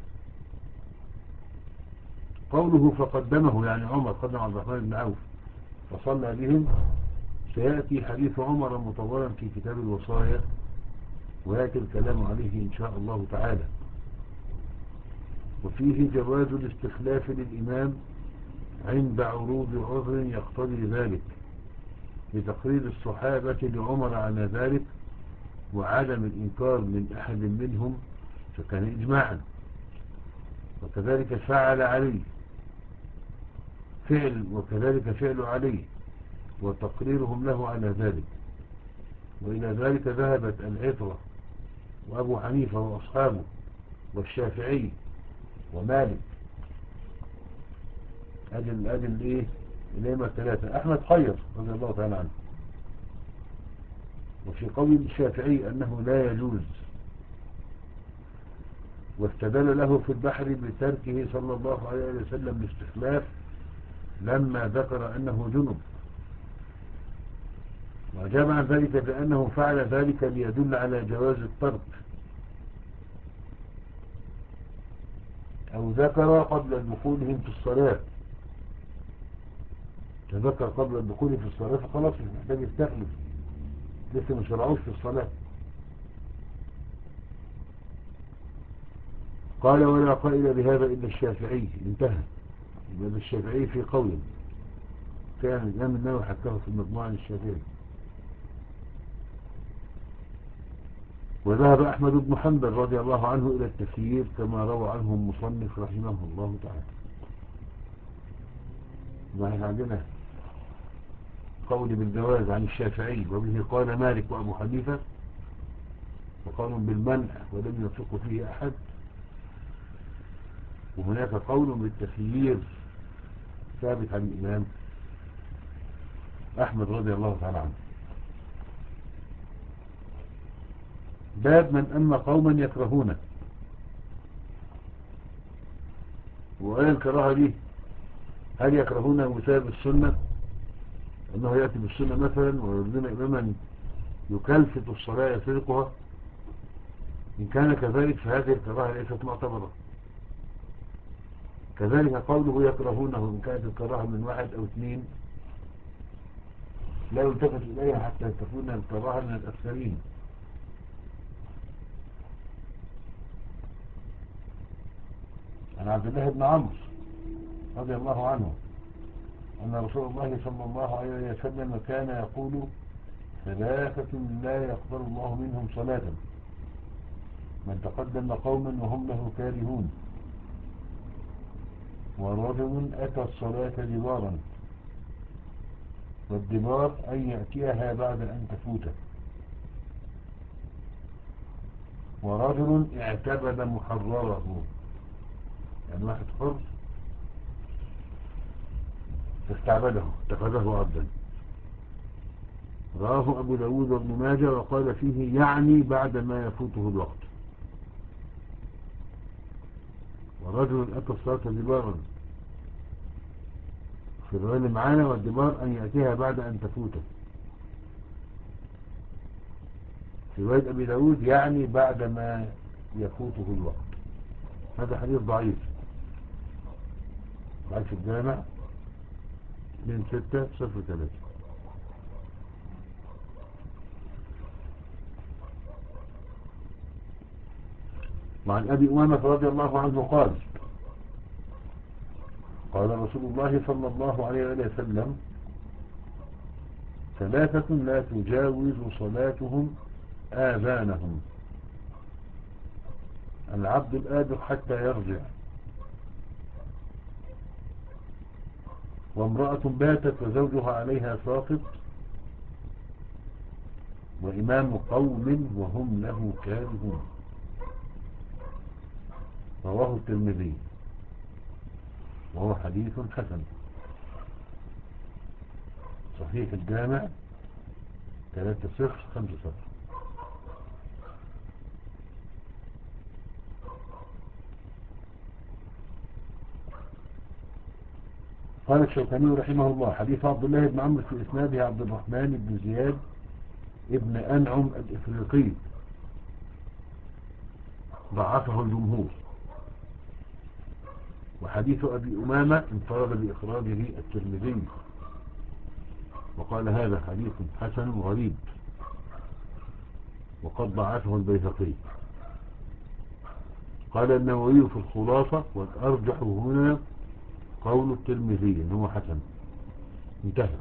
قوله فقدمه يعني عمر قدم عبد الرحمن بن عوف فصلى بهم، سيأتي حديث عمر مطولا في كتاب الوصايا ويأتي الكلام عليه إن شاء الله تعالى. وفيه جواز الاستخلاف للإمام عند عروض عذر يقتضي ذلك، لتقرير الصحابة لعمر على ذلك وعدم الإنكار من أحد منهم، فكان إجماعا. وكذلك فعل علي فعل وكذلك فعل علي وتقريرهم له على ذلك. وإلى ذلك ذهبت العطرة وأبو حنيفة وأصحابه والشافعي ومالك. أجل أجل إيه الأئمة الثلاثة. أحمد خير رضي الله تعالى عنه. وفي قول الشافعي أنه لا يجوز، واستدل له في البحر بتركه صلى الله عليه وسلم الاستخلاف لما ذكر أنه جنب، وأجاب عن ذلك بأنه فعل ذلك ليدل على جواز الترك، أو ذكر قبل دخولهم في الصلاة، تذكر قبل الدخول في الصلاة فخلاص مش محتاج يستخلف، لسه ما شرعوش في الصلاة. قال ولا قائل بهذا إلا الشافعي. انتهى. يبقى الشافعي في قول كان الإمام النووي حكاه في المجموعة للشافعي. وذهب أحمد بن حنبل رضي الله عنه إلى التخيير كما روى عنه المصنف رحمه الله تعالى. نحن عندنا قول بالجواز عن الشافعي وبه قال مالك وأبو حنيفة، وقول بالمنع ولم يوثق فيه أحد، وهناك قول بالتخيير ثابت عن الإمام أحمد رضي الله تعالى عنه. باب من أما قوما يكرهونه. وأين الكراهة دي؟ هل يكرهونه بسبب السنة أنه يأتي بالسنة مثلا ويردون إماما يكلفت الصلاة يسرقها؟ إن كان كذلك فهذه الكراهة ليست معتبرة. كذلك قوله يكرهونه إن كانت الكراهة من واحد أو اثنين لا يلتفت إليها حتى تكون الكراهة من الأكثرين. عن عبد الله بن عمرو رضي الله عنه أن رسول الله صلى الله عليه وسلم كان يقول ثلاثة لا يقبل الله منهم صلاة: من تقدم قوما وهم له كارهون، ورجل أتى الصلاة دبارا، والدبار أن يأتيها بعد أن تفوته، ورجل اعتبد محرره، يعني واحد حر فاستعبده اتخذه عبدا. رواه أبو داود وابن ماجه وقال فيه يعني بعد ما يفوته الوقت. ورجل أتى الصلاة دبارا في الرواية معانا، والدبار أن يأتيها بعد أن تفوته. في رواية أبي داود يعني بعد ما يفوته الوقت. هذا حديث ضعيف. ضعيف الجامع من ستة صفر ثلاثة. وعن أبي أمامة رضي الله عنه قال قال رسول الله صلى الله عليه وسلم: ثلاثة لا تجاوز صلاتهم آذانهم: العبد الآبق حتى يرجع، وامرأة باتت وزوجها عليها ساقط، وإمام قوم وهم له كارهون. رواه الترمذي وهو حديث حسن. صحيح الجامع ثلاثة صفر خمسة صفر. قال الشوكاني رحمه الله: حديث عبد الله بن عمرو في إسناده عبد الرحمن بن زياد ابن أنعم الإفريقي، ضعفه الجمهور. وحديث أبي أمامة انفرد بإخراجه الترمذي وقال هذا حديث حسن غريب، وقد ضعفه البيهقي. قال النووي في الخلاصة: والأرجح هنا قول الترمذي إنه حسن. انتهى.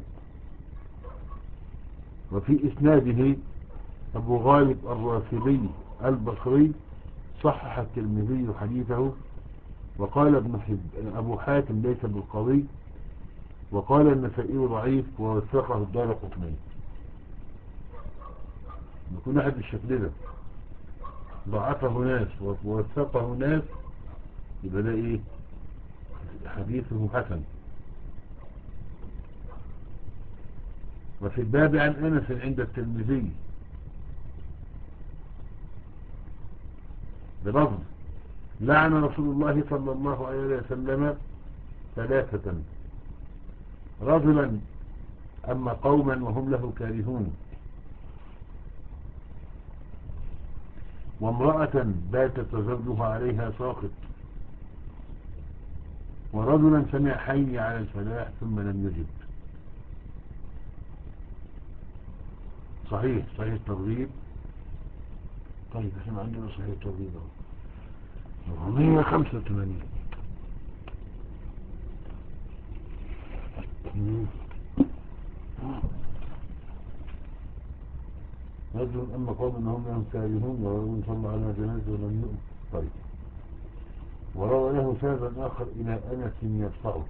وفي إسناده أبو غالب الرافدي البصري، صحح الترمذي حديثه، وقال ابن حب أبو حاتم ليس بالقوي، وقال النسائي ضعيف، ووثقه الدارقطني. يكون واحد بالشكل ده ضعفه ناس ووثقه ناس، يبقى ده ايه؟ حديثه حسن. وفي الباب عن أنس عند الترمذي بلفظ: لعن رسول الله صلى الله عليه وسلم ثلاثة: رجلا أما قوما وهم له كارهون، وامرأة باتت زوجها عليها ساخط، ورجلا سمع حي على الفلاح ثم لم يجب. صحيح صحيح الترغيب. طيب احنا عندنا صحيح الترغيب أربعمية وخمسة وثمانين. رجل أما قوم أنهم لهم كارهون، ورجل صلى على جنازة ولم يؤم. طيب. وروى له سندا آخر إلى أنس يدفعه.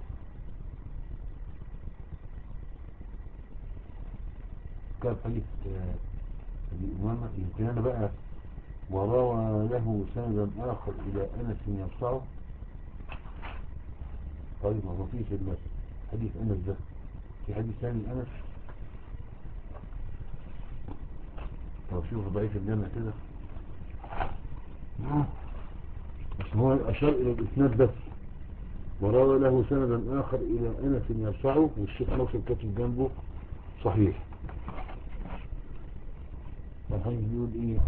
كان حديث أبي أمامة. يمكن أنا بقى وروى له سندا آخر إلى أنس يدفعه. طيب ما فيش إلا حديث أنس ده، في حديث ثاني أنس. طب شوف ضعيف الجامع كده، بس هو أشار إلى الإسناد بس. وروى له سندا آخر إلى أنس يرفعه، والشيخ ناصر كاتب جنبه صحيح. الحديث بيقول إيه؟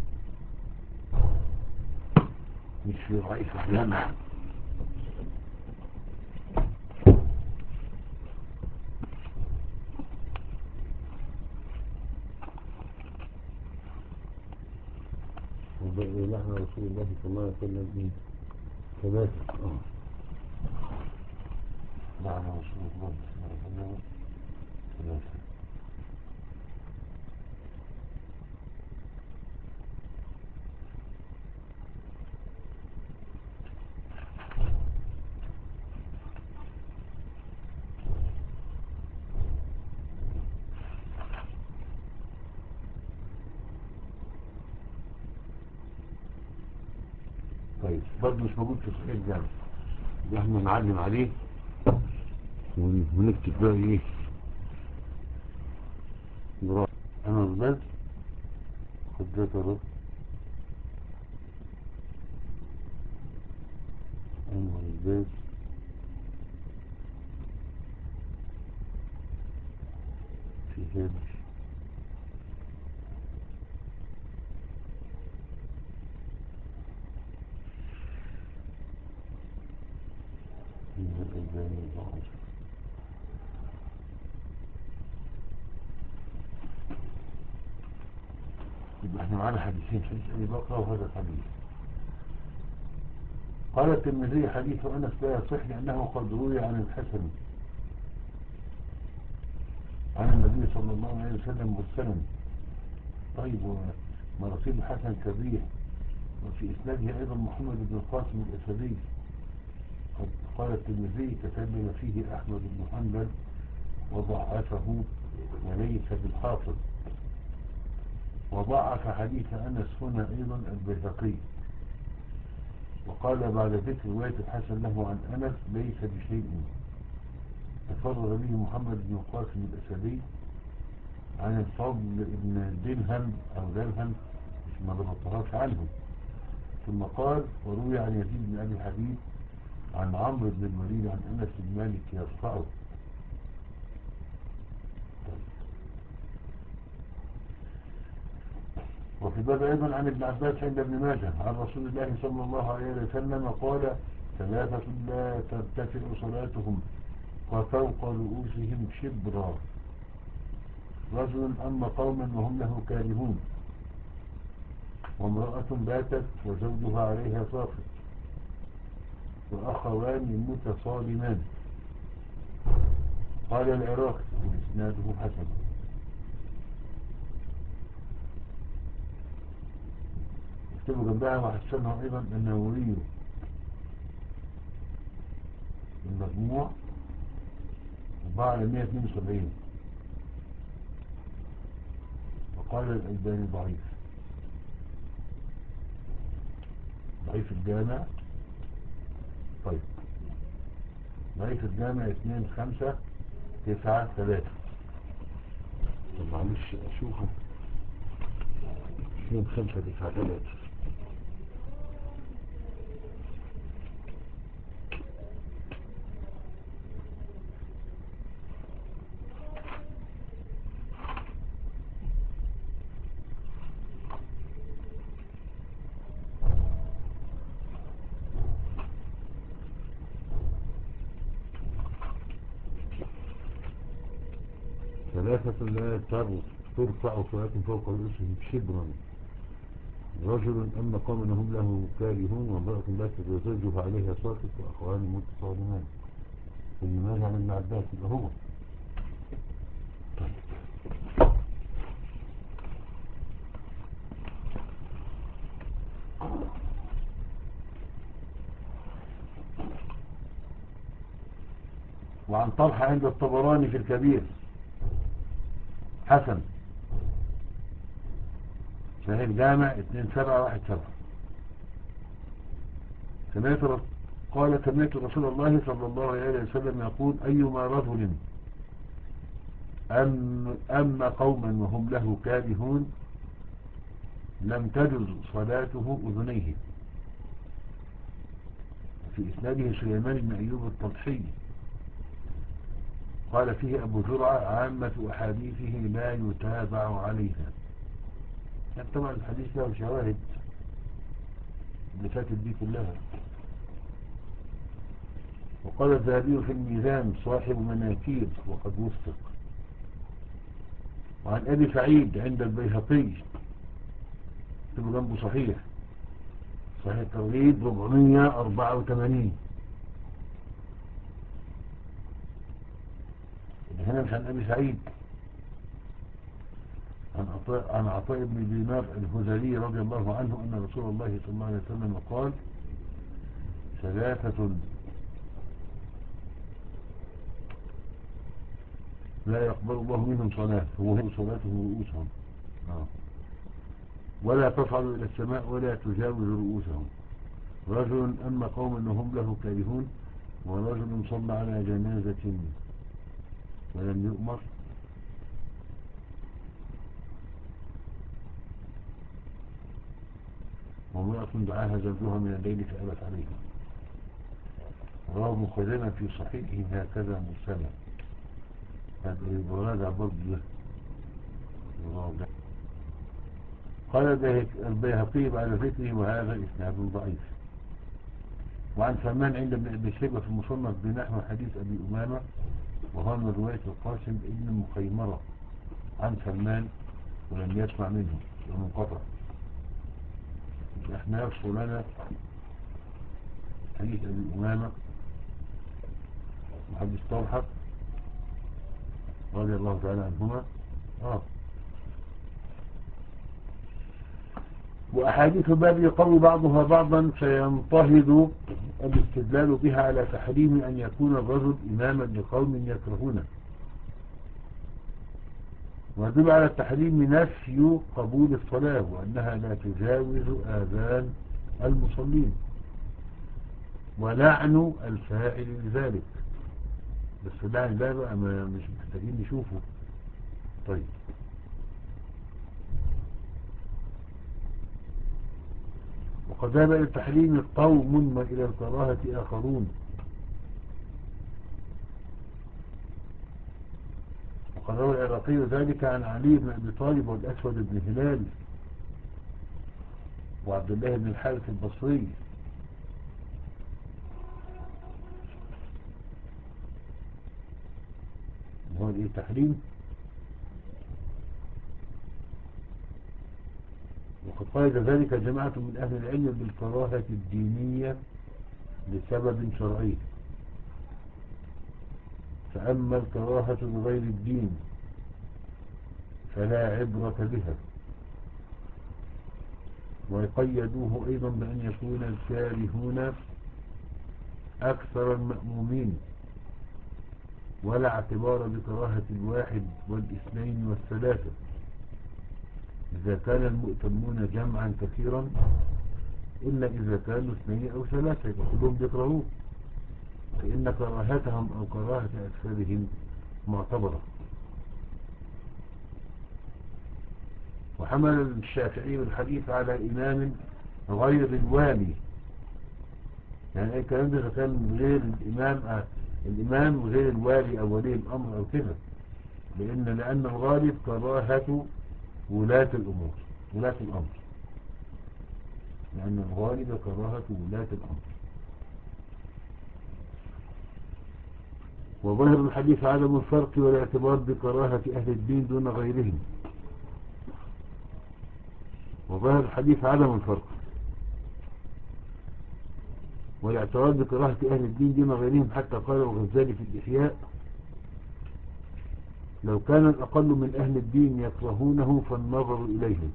مش في ضعيف الجامع. لحن رسول الله صلى الله عليه وسلم إيه؟ ثلاثة. آه لحن رسول الله صلى الله عليه وسلم ثلاثة. طيب برضه مش موجود في صحيح الجامع، احنا نعلم عليه ونكتب بقى ايه نروح. انا الباز خدت اهو. انا الباز في هامش من الألباني الضعيف. يبقى احنا معانا حديثين، حديث أبي بكر وهذا الحديث. قال الترمذي: حديث أنس لا يصح لأنه قد روي عن الحسن عن النبي صلى الله عليه وسلم مرسلا. طيب ومراسيل الحسن كبير، وفي إسناده أيضا محمد بن القاسم الأسدي. قد قال الترمذي: تكلم فيه أحمد بن حنبل وضعفه وليس بالحافظ. وضعف حديث أنس هنا أيضا البيهقي، وقال بعد ذكر رواية الحسن له عن أنس: ليس بشيء. تفرد به محمد بن القاسم الأسدي عن الفضل بن دلهم أو دلهم، مش ما ضبطهاش عنه. ثم قال: وروي عن يزيد بن أبي حبيب عن عمرو بن الوليد عن أنس بن مالك يرفعه. وفي باب أيضا عن ابن عباس عند ابن ماجه عن رسول الله صلى الله عليه وسلم قال: ثلاثة لا ترتفع صلاتهم وفوق رؤوسهم شبرا: رجل أما قوما وهم له كارهون، وامرأة باتت وزوجها عليها ساخط، وأخوان متصادمان. قال العراقي: وإسناده حسن. اكتبوا جنبها: وحسنه أيضا النووي المجموع أربعة على مئة واثنين وسبعين. قال الألباني ضعيف. ضعيف الجامع. طيب ضعيف الجامع اتنين خمسة تسعة ثلاثة. طب معلش أشوفه. اتنين خمسة تسعة ثلاثة. ثلاثة لا ترفع صلاة فوق رؤوسهم شبرا. رجل أما قوم هم له كارهون وامرأة لا تتزوجها عليها ساقط وأخوان متصالمان. فلماذا عن ابن عباس يبقى هو. طيب وعن طلحة عند الطبراني في الكبير حسن شاهد جامع اتنين سبعة واحد سبعة. سمعت رس... قال سمعت رسول الله صلى الله عليه وسلم يقول أيما رجل أم أما قوما وهم له كارهون لم تجز صلاته أذنيه. في إسناده سليمان بن أيوب الطلحي قال فيه أبو زرعة عامة أحاديثه لا يتابع عليها. يعني طبعا الحديث له شواهد اللي فاتت دي كلها. وقال الذهبي في الميزان صاحب مناكير وقد وثق. وعن أبي سعيد عند البيهقي تبقى جنبه صحيح صحيح الترغيب أربعمائة وأربعة وثمانين. هنا مش عن أبي سعيد. عن عطاء, عن عطاء بن دينار الهذلي رضي الله عنه أن رسول الله صلى الله عليه وسلم قال ثلاثة لا يقبل الله منهم صلاة وهو صلاتهم رؤوسهم آه. ولا تصعد إلى السماء ولا تجاوز رؤوسهم. رجل أما قوم أنهم له كارهون ورجل صلى على جنازة ولم يؤمر وامرأة دعاها زوجها من الليل فأبت عليها. رواه ابن خزيمة في صحيحه هكذا مرسلا. هذا يراجع برضه له. قال البيهقي بعد ذكره وهذا إسناد ضعيف. وعن سلمان عند ابن أبي شيبة في المصنف بنحو حديث أبي أمامة وهو من رواية القاسم ابن مخيمرة عن سلمان ولم يسمع منه ومنقطع. احنا يصفو لنا حديث أبي أمامة وحديث طلحة رضي الله تعالى عنهما. آه. وأحاديث الباب يقوي بعضها بعضا فينتهض الاستدلال بها على تحريم أن يكون الرجل إماما لقوم يكرهونه. ويدل على التحريم نفي قبول الصلاة وأنها لا تجاوز آذان المصلين ولعن الفاعل لذلك. بس اللعن ده بقى مش محتاجين نشوفه. طيب وقد ذهب إلى التحريم قوم وإلى الكراهة آخرون. وقد روى العراقي ذلك عن علي بن أبي طالب والأسود بن هلال وعبد الله بن الحارث البصري هو الايه تحريم. وقد قيد ذلك جماعة من أهل العلم بالكراهة الدينية لسبب شرعي. فأما الكراهة لغير الدين فلا عبرة بها. ويقيدوه أيضا بأن يكون الكارهون أكثر المأمومين ولا اعتبار بكراهة الواحد والاثنين والثلاثة إذا كان المؤتمون جمعا كثيرا إلا إذا كانوا اثنين أو ثلاثة يبقى كلهم بيكرهوه، فإن كراهتهم أو كراهة أكثرهم معتبرة. وحمل الشافعي الحديث على إمام غير الوالي، يعني أي كلام ده كان غير الإمام آه الإمام غير الوالي أو ولي الأمر أو كده، لأن لأن الغالب كراهة ولاة الأمور ولاة الأمر، لأن الغالب كراهة ولاة الأمر. وظاهر الحديث عدم الفرق والاعتبار بكراهة أهل الدين دون غيرهم. وظاهر الحديث عدم الفرق والاعتبار بكراهة أهل الدين دون غيرهم، حتى قال الغزالي في الإحياء: لو كان الأقل من أهل الدين يكرهونه فالنظر إليهم.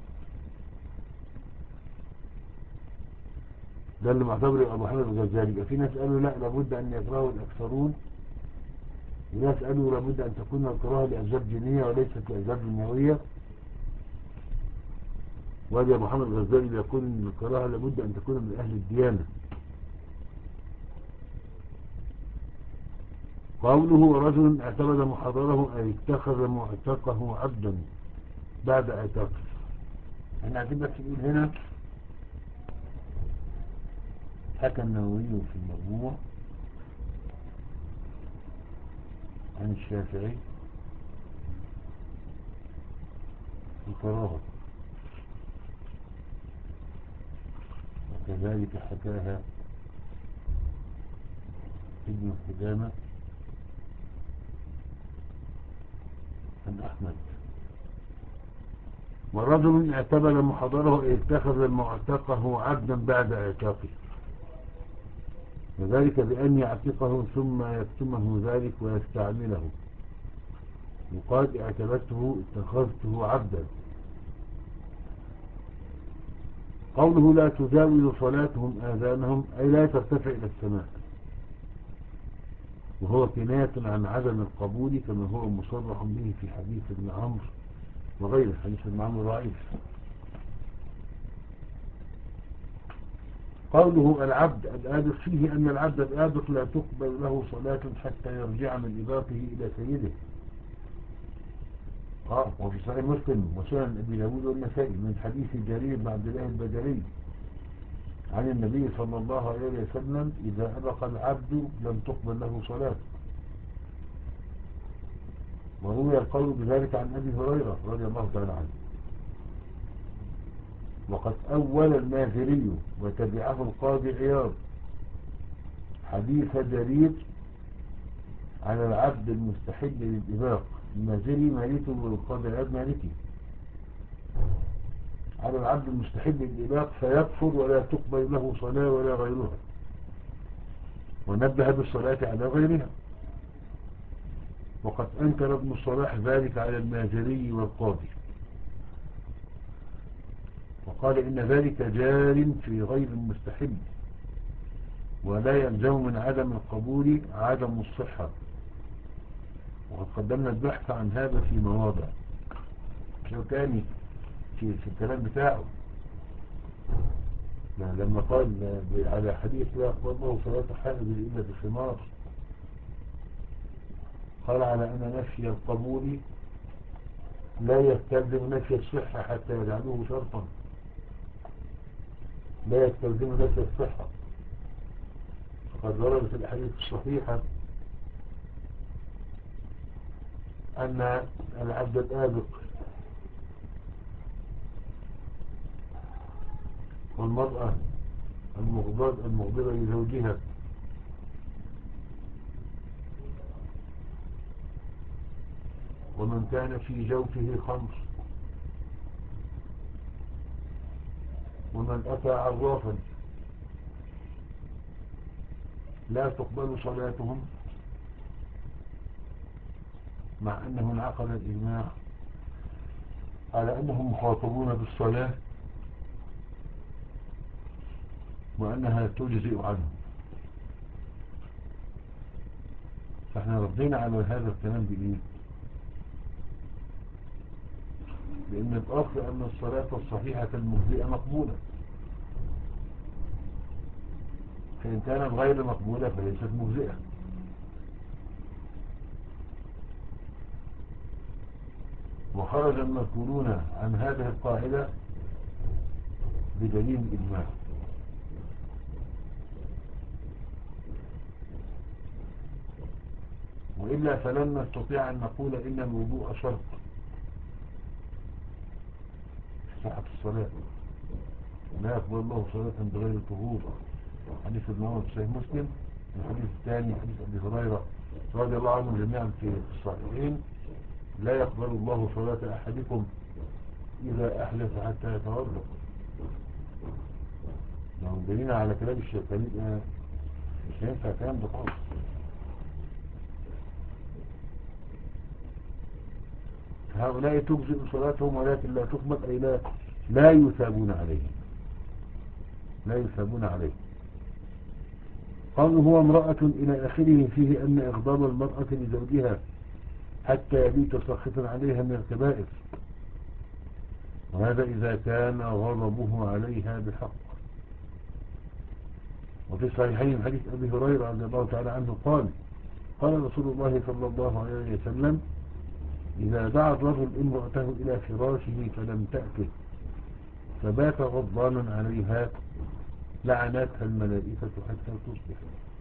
ده اللي معتبر أبو حامد الغزالي. يبقى في ناس قالوا لا، لابد أن يكرهه الأكثرون، وناس قالوا لابد أن تكون الكراهة لأسباب دينية وليست لأسباب دنيوية. وادي أبو حامد الغزالي بيقول الكراهة لابد أن تكون من أهل الديانة. قوله رجل اعتمد محاضره أي اتخذ معتقه عبدا بعد اعتاقه. احنا عايزين بس نقول هنا حكى النووي في المجموع عن الشافعي الكراهة، وكذلك حكاها ابن قدامة عن أحمد. ورجل اعتبر محاضره أي اتخذ معتقه عبدا بعد اعتاقه، وذلك بأن يعتقه ثم يكتمه ذلك ويستعمله، وقال اعتبرته اتخذته عبدا. قوله لا تجاوز صلاتهم آذانهم أي لا ترتفع إلى السماء، وهو كناية عن عدم القبول كما هو مصرح به في حديث ابن عمرو وغيره. حديث ابن عمرو ضعيف. قوله العبد الآبق فيه أن العبد الآبق لا تقبل له صلاة حتى يرجع من إباقه إلى سيده. آه وفي صحيح مسلم وسنن أبي داود والنسائي من حديث جرير بن عبد الله البجلي عن النبي صلى الله عليه وسلم: إذا أبق العبد لم تقبل له صلاة. وروي القول بذلك عن أبي هريرة رضي الله تعالى عنه. وقد أول المازري وتبعه القاضي عياض حديث جرير على العبد المستحب للإباق. المازري مالكي والقاضي عياض مالكي. على العبد المستحب للإباق فيكفر ولا تقبل له صلاة ولا غيرها، ونبه بالصلاة على غيرها. وقد أنكر ابن الصلاح ذلك على المازري والقاضي، وقال إن ذلك جار في غير المستحب، ولا يلزم من عدم القبول عدم الصحة. وقد قدمنا البحث عن هذا في مواضع. شوكاني في, في الكلام بتاعه لما قال على حديث لا أخبر الله صلاة حائض إلا بخمار، قال على أن نفي القبول لا يستلزم نفي الصحة حتى يجعلوه شرطا. لا يستلزم نفي الصحة. فقد ورد في الحديث الصحيحة أن العبد الآبق والمرأة المغضب المغضبة لزوجها ومن كان في جوفه خمر ومن أتى عرافا لا تقبل صلاتهم، مع أنه انعقد الإجماع على أنهم مخاطبون بالصلاة وأنها تجزئ عنهم. فاحنا ردينا على هذا الكلام بإيه؟ لأن الأصل أن الصلاة الصحيحة المجزئة مقبولة، فإن كانت غير مقبولة فليست مجزئة. وخرج المذكورون عن هذه القاعدة بدليل الإجماع. وإلا فلن نستطيع أن نقول إن الوضوء شرط في صحة الصلاة، لا يقبل الله صلاة بغير طهور. حديث ابن عمر في صحيح مسلم. الحديث الثاني حديث أبي هريرة رضي الله عنهم جميعا في الصحيحين: لا يقبل الله صلاة أحدكم إذا أحدث حتى يتوضأ. لو دلينا على كلام الشيطاني مش هينفع كلام ده خالص. هؤلاء تجزئ صلاتهم ولكن لا تقبل، أي لا لا يثابون عليه، لا يثابون عليه. قالوا هو امرأة إلى آخره فيه أن إغضاب المرأة لزوجها حتى يبيت ساخطا عليها من الكبائر، وهذا إذا كان غضبه عليها بحق. وفي الصحيحين حديث أبي هريرة رضي الله تعالى عنه قال: قال رسول الله صلى الله عليه وسلم: إذا دعا الرجل امرأته إلى فراشه فلم تأته فبات غضبانا عليها لعنتها الملائكة حتى تصبح.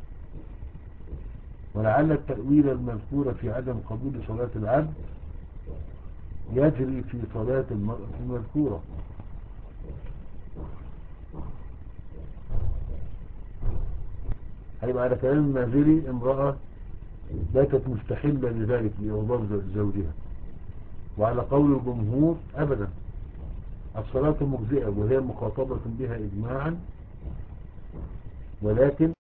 ولعل التأويل المذكور في عدم قبول صلاة العبد يجري في صلاة المرأة المذكورة، هيبقى على كلام المازري امرأة باتت مستحلة لذلك لإغضاب زوجها. وعلى قول الجمهور أبدا الصلاة مجزئة وهي مخاطبة بها إجماعا، ولكن